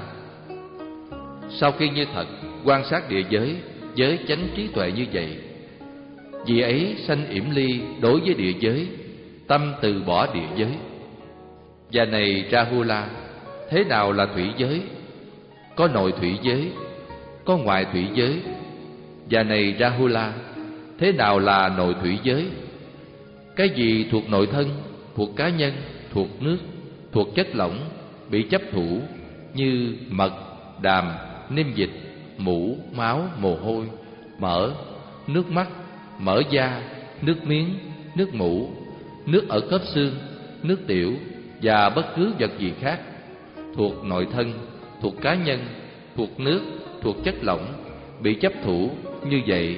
Sau khi như thật quan sát địa giới với chánh trí tuệ như vậy, vì ấy sanh yểm ly đối với địa giới, tâm từ bỏ địa giới. Và này Rahula, thế nào là thủy giới? Có nội thủy giới, có ngoại thủy giới. Và này Rahula, thế nào là nội thủy giới? Cái gì thuộc nội thân, thuộc cá nhân, thuộc nước, thuộc chất lỏng, bị chấp thủ như mật, đàm, niêm dịch, mũ, máu, mồ hôi, mỡ, nước mắt, mỡ da, nước miếng, nước mũ, nước ở khớp xương, nước tiểu và bất cứ vật gì khác thuộc nội thân, thuộc cá nhân, thuộc nước, thuộc chất lỏng, bị chấp thủ như vậy.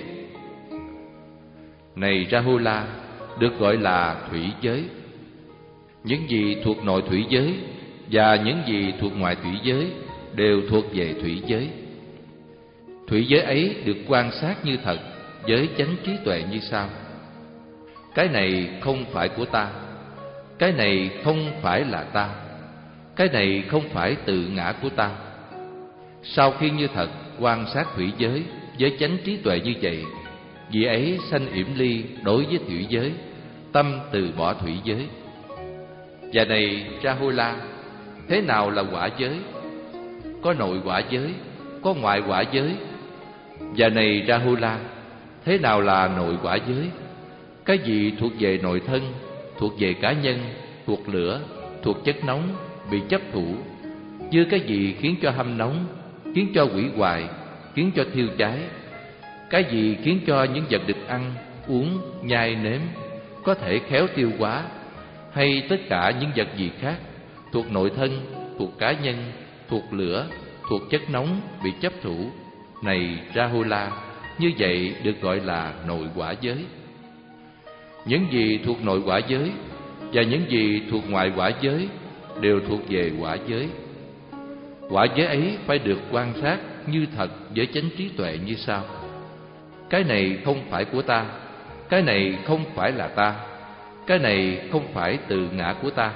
Này Rahula, được gọi là thủy giới. Những gì thuộc nội thủy giới và những gì thuộc ngoại thủy giới đều thuộc về thủy giới. Thủy giới ấy được quan sát như thật với chánh trí tuệ như sau: cái này không phải của ta, cái này không phải là ta, cái này không phải từ ngã của ta. Sau khi như thật quan sát thủy giới với chánh trí tuệ như vậy, vì ấy sanh yểm ly đối với thủy giới, tâm từ bỏ thủy giới. Và này Rahula, thế nào là quả giới? Có nội quả giới, có ngoại quả giới. Và này Rahula, thế nào là nội quả giới? Cái gì thuộc về nội thân, thuộc về cá nhân, thuộc lửa, thuộc chất nóng, bị chấp thủ, như cái gì khiến cho hâm nóng, khiến cho hủy hoại, khiến cho thiêu cháy? Cái gì khiến cho những vật được ăn, uống, nhai nếm có thể khéo tiêu hóa, hay tất cả những vật gì khác thuộc nội thân, thuộc cá nhân, thuộc lửa, thuộc chất nóng, bị chấp thủ? Này Rahula, như vậy được gọi là nội quả giới. Những gì thuộc nội quả giới và những gì thuộc ngoại quả giới đều thuộc về quả giới. Quả giới ấy phải được quan sát như thật với chánh trí tuệ như sau: cái này không phải của ta, cái này không phải là ta, cái này không phải từ ngã của ta.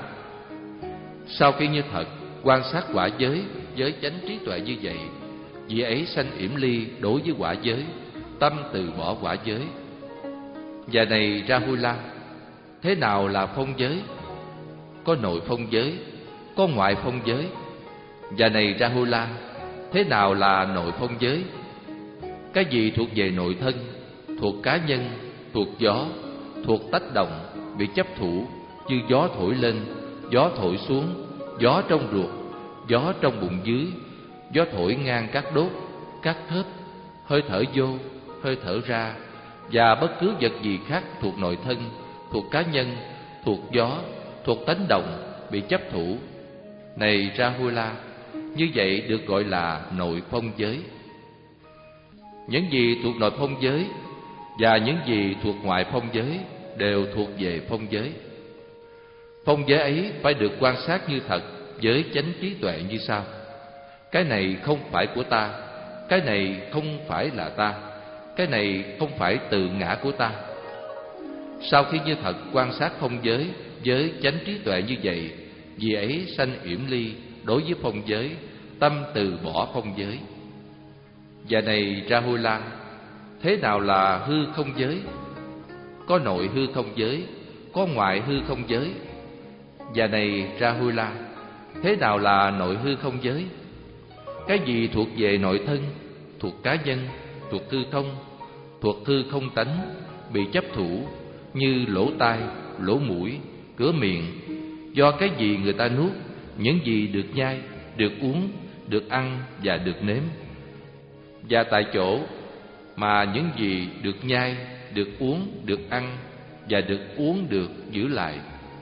Sau khi như thật quan sát quả giới với chánh trí tuệ như vậy, vì ấy sanh yểm ly đối với quả giới, tâm từ bỏ quả giới. Và này Rahula, thế nào là phong giới? Có nội phong giới, có ngoại phong giới. Và này Rahula, thế nào là nội phong giới? Cái gì thuộc về nội thân, thuộc cá nhân, thuộc gió, thuộc tách đồng, bị chấp thủ như gió thổi lên, gió thổi xuống, gió trong ruột, gió trong bụng dưới, gió thổi ngang các đốt, các khớp, hơi thở vô, hơi thở ra, và bất cứ vật gì khác thuộc nội thân, thuộc cá nhân, thuộc gió, thuộc tánh đồng, bị chấp thủ. Này Rahula, như vậy được gọi là nội phong giới. Những gì thuộc nội phong giới và những gì thuộc ngoại phong giới đều thuộc về phong giới. Phong giới ấy phải được quan sát như thật với chánh trí tuệ như sau: cái này không phải của ta, cái này không phải là ta, cái này không phải từ ngã của ta. Sau khi như thật quan sát phong giới với chánh trí tuệ như vậy, vì ấy sanh yểm ly đối với phong giới, tâm từ bỏ phong giới. Và này Rahula, thế nào là hư không giới? Có nội hư không giới, có ngoại hư không giới. Và này Rahula, thế nào là nội hư không giới? Cái gì thuộc về nội thân, thuộc cá nhân, thuộc hư không, thuộc hư không tánh, bị chấp thủ như lỗ tai, lỗ mũi, cửa miệng, do cái gì người ta nuốt, những gì được nhai, được uống, được ăn và được nếm. Và tại chỗ mà những gì được nhai, được uống, được ăn và được uống được giữ lại.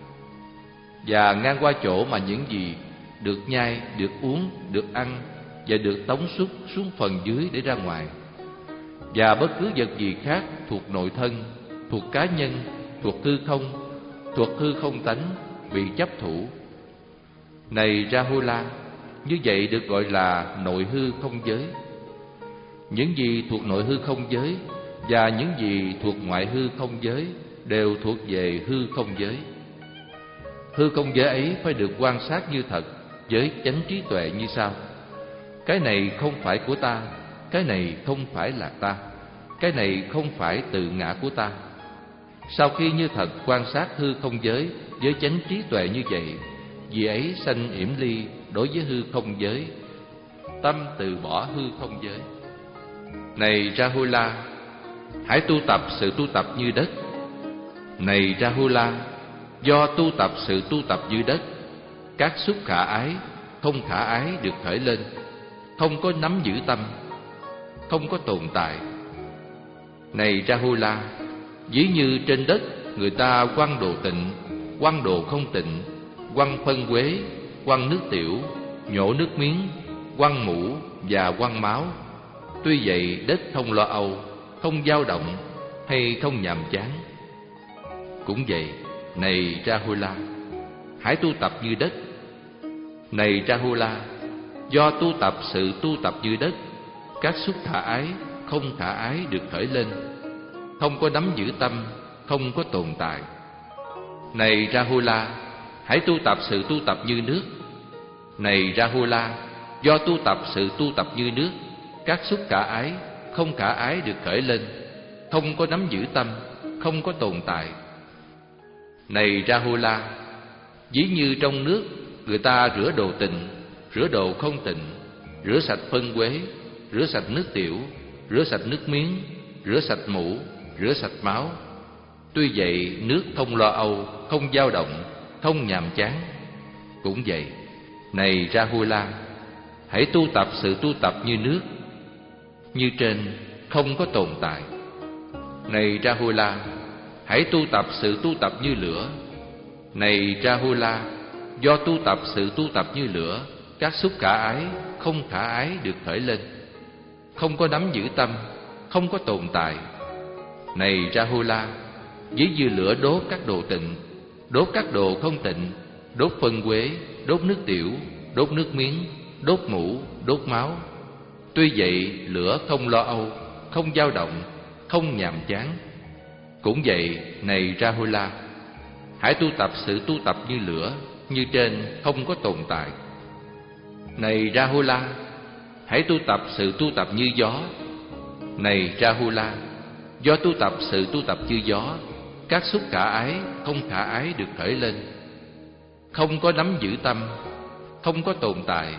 Và ngang qua chỗ mà những gì được nhai, được uống, được ăn và được tống xuất xuống phần dưới để ra ngoài. Và bất cứ vật gì khác thuộc nội thân, thuộc cá nhân, thuộc hư không, thuộc hư không tánh, bị chấp thủ. Này Rahula, như vậy được gọi là nội hư không giới. Những gì thuộc nội hư không giới và những gì thuộc ngoại hư không giới đều thuộc về hư không giới. Hư không giới ấy phải được quan sát như thật với chánh trí tuệ như sau: cái này không phải của ta, cái này không phải là ta, cái này không phải tự ngã của ta. Sau khi như thật quan sát hư không giới với chánh trí tuệ như vậy, vì ấy sanh yểm ly đối với hư không giới, tâm từ bỏ hư không giới. Này Rahula, hãy tu tập sự tu tập như đất. Này Rahula, do tu tập sự tu tập như đất, các xúc khả ái, không khả ái được khởi lên, không có nắm giữ tâm, không có tồn tại. Này Rahula, ví như trên đất người ta quăng đồ tịnh, quăng đồ không tịnh, quăng phân quế, quăng nước tiểu, nhổ nước miếng, quăng mũ và quăng máu. Tuy vậy đất không lo âu, không dao động hay không nhàm chán. Cũng vậy, này Rahula, hãy tu tập như đất. Này Rahula, do tu tập sự tu tập như đất, các xúc khả ái, không khả ái được khởi lên, không có nắm giữ tâm, không có tồn tại. Này Rahula, hãy tu tập sự tu tập như nước. Này Rahula, do tu tập sự tu tập như nước, các xúc khả ái, không khả ái được khởi lên, không có nắm giữ tâm, không có tồn tại. Này Rahula, ví như trong nước người ta rửa đồ tịnh, rửa đồ không tịnh, rửa sạch phân quế, rửa sạch nước tiểu, rửa sạch nước miếng, rửa sạch mũ, rửa sạch máu. Tuy vậy nước không lo âu, không dao động, không nhàm chán. Cũng vậy, này Rahula, hãy tu tập sự tu tập như nước, như trên không có tồn tại. Này Rahula, hãy tu tập sự tu tập như lửa. Này Rahula, do tu tập sự tu tập như lửa, các xúc khả ái, không khả ái được khởi lên, không có nắm giữ tâm, không có tồn tại. Này Rahula, ví như lửa đốt các đồ tịnh, đốt các đồ không tịnh, đốt phân quế, đốt nước tiểu, đốt nước miếng, đốt mũ, đốt máu. Tuy vậy lửa không lo âu, không dao động, không nhàm chán. Cũng vậy, này Rahula, hãy tu tập sự tu tập như lửa, như trên không có tồn tại. Này Rahula, hãy tu tập sự tu tập như gió. Này Rahula, do tu tập sự tu tập như gió, các xúc khả ái, không khả ái được khởi lên, không có nắm giữ tâm, không có tồn tại.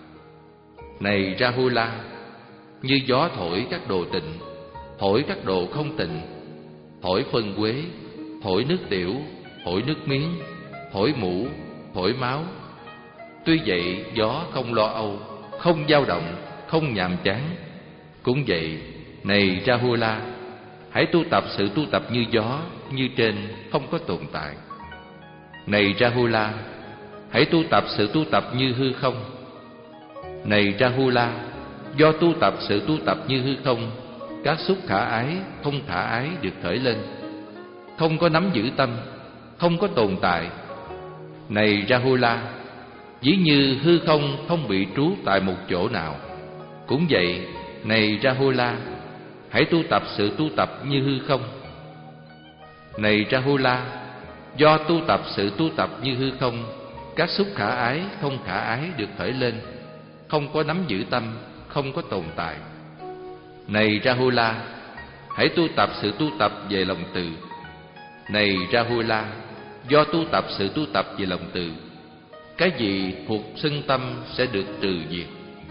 Này Rahula, như gió thổi các đồ tịnh, thổi các đồ không tịnh, thổi phân quế, thổi nước tiểu, thổi nước miếng, thổi mũ, thổi máu. Tuy vậy gió không lo âu, không dao động, không nhàm chán. Cũng vậy, này Rahula, hãy tu tập sự tu tập như gió, như trên không có tồn tại. Này Rahula, hãy tu tập sự tu tập như hư không. Này Rahula, do tu tập sự tu tập như hư không, các xúc khả ái, không khả ái được khởi lên, không có nắm giữ tâm, không có tồn tại. Này Rahula, ví như hư không không bị trú tại một chỗ nào. Cũng vậy, này Rahula, hãy tu tập sự tu tập như hư không. Này Rahula, Do tu tập sự tu tập như hư không, các xúc khả ái không khả ái được khởi lên, không có nắm giữ tâm, không có tồn tại. Này Rahula, hãy tu tập sự tu tập về lòng từ. Này Rahula, do tu tập sự tu tập về lòng từ, cái gì thuộc sân tâm sẽ được trừ diệt.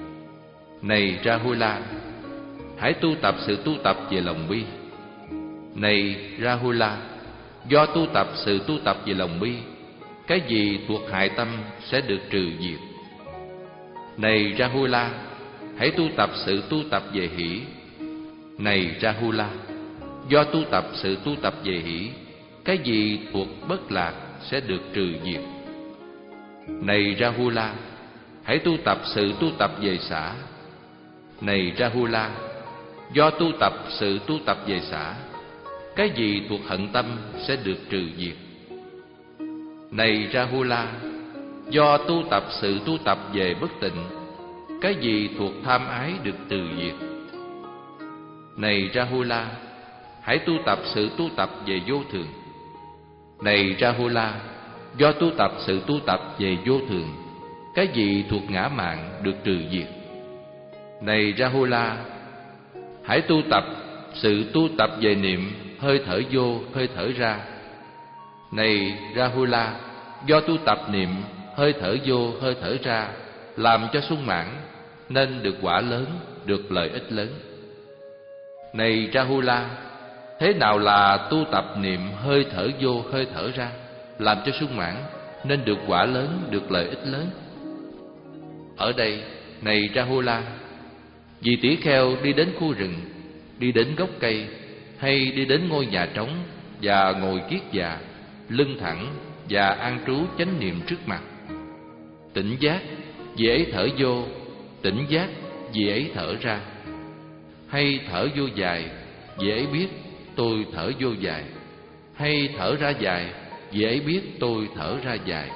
Này Rahula, hãy tu tập sự tu tập về lòng bi. Này Rahula, do tu tập sự tu tập về lòng bi, cái gì thuộc hại tâm sẽ được trừ diệt. Này Rahula, hãy tu tập sự tu tập về hỷ. Này Rahula, do tu tập sự tu tập về hỷ, cái gì thuộc bất lạc sẽ được trừ diệt. Này Rahula, hãy tu tập sự tu tập về xả. Này Rahula, do tu tập sự tu tập về xả, cái gì thuộc hận tâm sẽ được trừ diệt. Này Rahula, do tu tập sự tu tập về bất tịnh, cái gì thuộc tham ái được trừ diệt. Này Rahula, hãy tu tập sự tu tập về vô thường. Này Rahula, do tu tập sự tu tập về vô thường, cái gì thuộc ngã mạn được trừ diệt. Này Rahula, hãy tu tập sự tu tập về niệm hơi thở vô, hơi thở ra. Này Rahula, do tu tập niệm hơi thở vô, hơi thở ra, làm cho sung mãn, nên được quả lớn, được lợi ích lớn. Này Rahula, thế nào là tu tập niệm hơi thở vô, hơi thở ra, làm cho sung mãn, nên được quả lớn, được lợi ích lớn? Ở đây, này Rahula, vì tỷ kheo đi đến khu rừng, đi đến gốc cây, hay đi đến ngôi nhà trống và ngồi kiết già, lưng thẳng và an trú chánh niệm trước mặt. Tỉnh giác, vì ấy thở vô; tỉnh giác, vì ấy thở ra. Hay thở vô dài, vì ấy biết tôi thở vô dài. Hay thở ra dài, vì ấy biết tôi thở ra dài.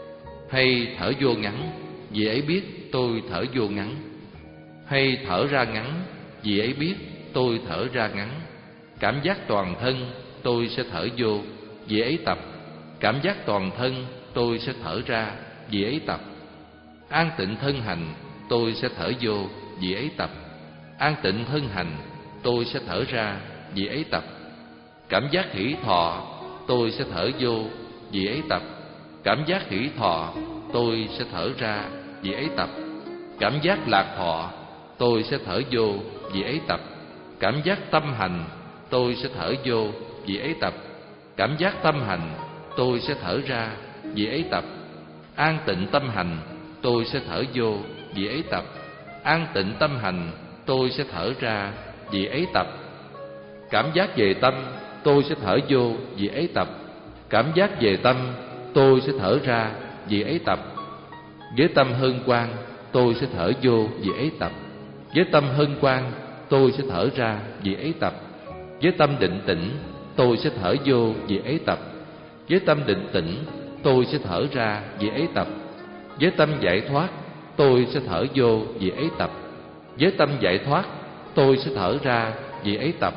Hay thở vô ngắn, vì ấy biết tôi thở vô ngắn. Hay thở ra ngắn, vì ấy biết tôi thở ra ngắn. Cảm giác toàn thân tôi sẽ thở vô, vì ấy tập. Cảm giác toàn thân tôi sẽ thở ra, vì ấy tập. An tịnh thân hành tôi sẽ thở vô, vì ấy tập. An tịnh thân hành tôi sẽ thở ra, vì ấy tập. Cảm giác hỷ thọ tôi sẽ thở vô, vì ấy tập. Cảm giác hỷ thọ tôi sẽ thở ra, vì ấy tập. Cảm giác lạc thọ tôi sẽ thở vô, vì ấy tập. Cảm giác tâm hành tôi sẽ thở vô, vì ấy tập. Cảm giác tâm hành tôi sẽ thở ra, vì ấy tập. An tịnh tâm hành tôi sẽ thở vô, vì ấy tập. An tịnh tâm hành tôi sẽ thở ra, vì ấy tập. Cảm giác về tâm tôi sẽ thở vô, vì ấy tập. Cảm giác về tâm tôi sẽ thở ra, vì ấy tập. Với tâm hân hoan tôi sẽ thở vô, vì ấy tập. Với tâm hân hoan tôi sẽ thở ra, vì ấy tập. Với tâm định tĩnh tôi sẽ thở vô, vì ấy tập. Với tâm định tĩnh tôi sẽ thở ra, vì ấy tập. Với tâm giải thoát tôi sẽ thở vô, vì ấy tập. Với tâm giải thoát tôi sẽ thở ra, vì ấy tập.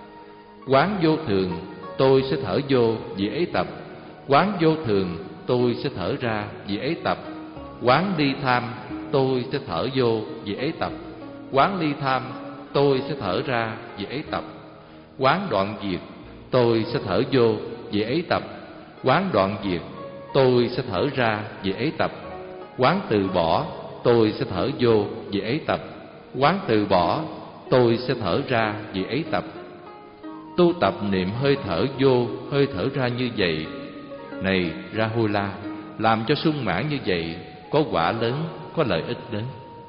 Quán vô thường tôi sẽ thở vô, vì ấy tập. Quán vô thường tôi sẽ thở ra, vì ấy tập. Quán ly tham tôi sẽ thở vô, vì ấy tập. Quán ly tham tôi sẽ thở ra, vì ấy tập. Quán đoạn diệt tôi sẽ thở vô, vì ấy tập. Quán đoạn diệt tôi sẽ thở ra, vì ấy tập. Quán từ bỏ tôi sẽ thở vô, vì ấy tập. Quán từ bỏ tôi sẽ thở ra, vì ấy tập. Tu tập niệm hơi thở vô, hơi thở ra như vậy. Này Rahula, làm cho sung mãn như vậy, có quả lớn, có lợi ích lớn.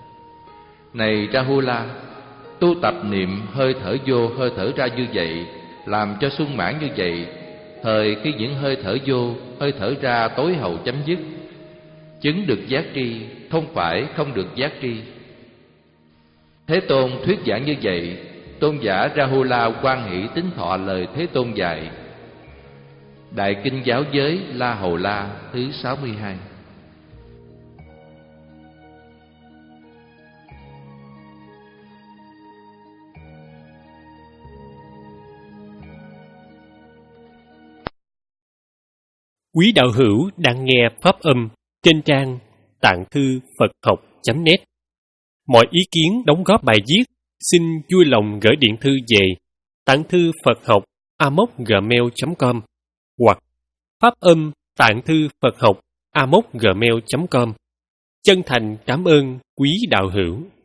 Này Rahula, tu tập niệm hơi thở vô, hơi thở ra như vậy, làm cho sung mãn như vậy, thời khi những hơi thở vô, hơi thở ra tối hậu chấm dứt, chứng được giác tri, không phải không được giác tri. Thế Tôn thuyết giảng như vậy, tôn giả Rahula hoan hỷ tín thọ lời Thế Tôn dạy. Đại kinh giáo giới La Hầu La thứ sáu mươi hai. Quý đạo hữu đang nghe pháp âm trên trang tạng thư Phật học chấm net. Mọi ý kiến đóng góp bài viết xin vui lòng gửi điện thư về tạng thư Phật học a m o c gmail chấm com hoặc pháp âm tạng thư Phật học a m o c gmail chấm com. Chân thành cảm ơn quý đạo hữu.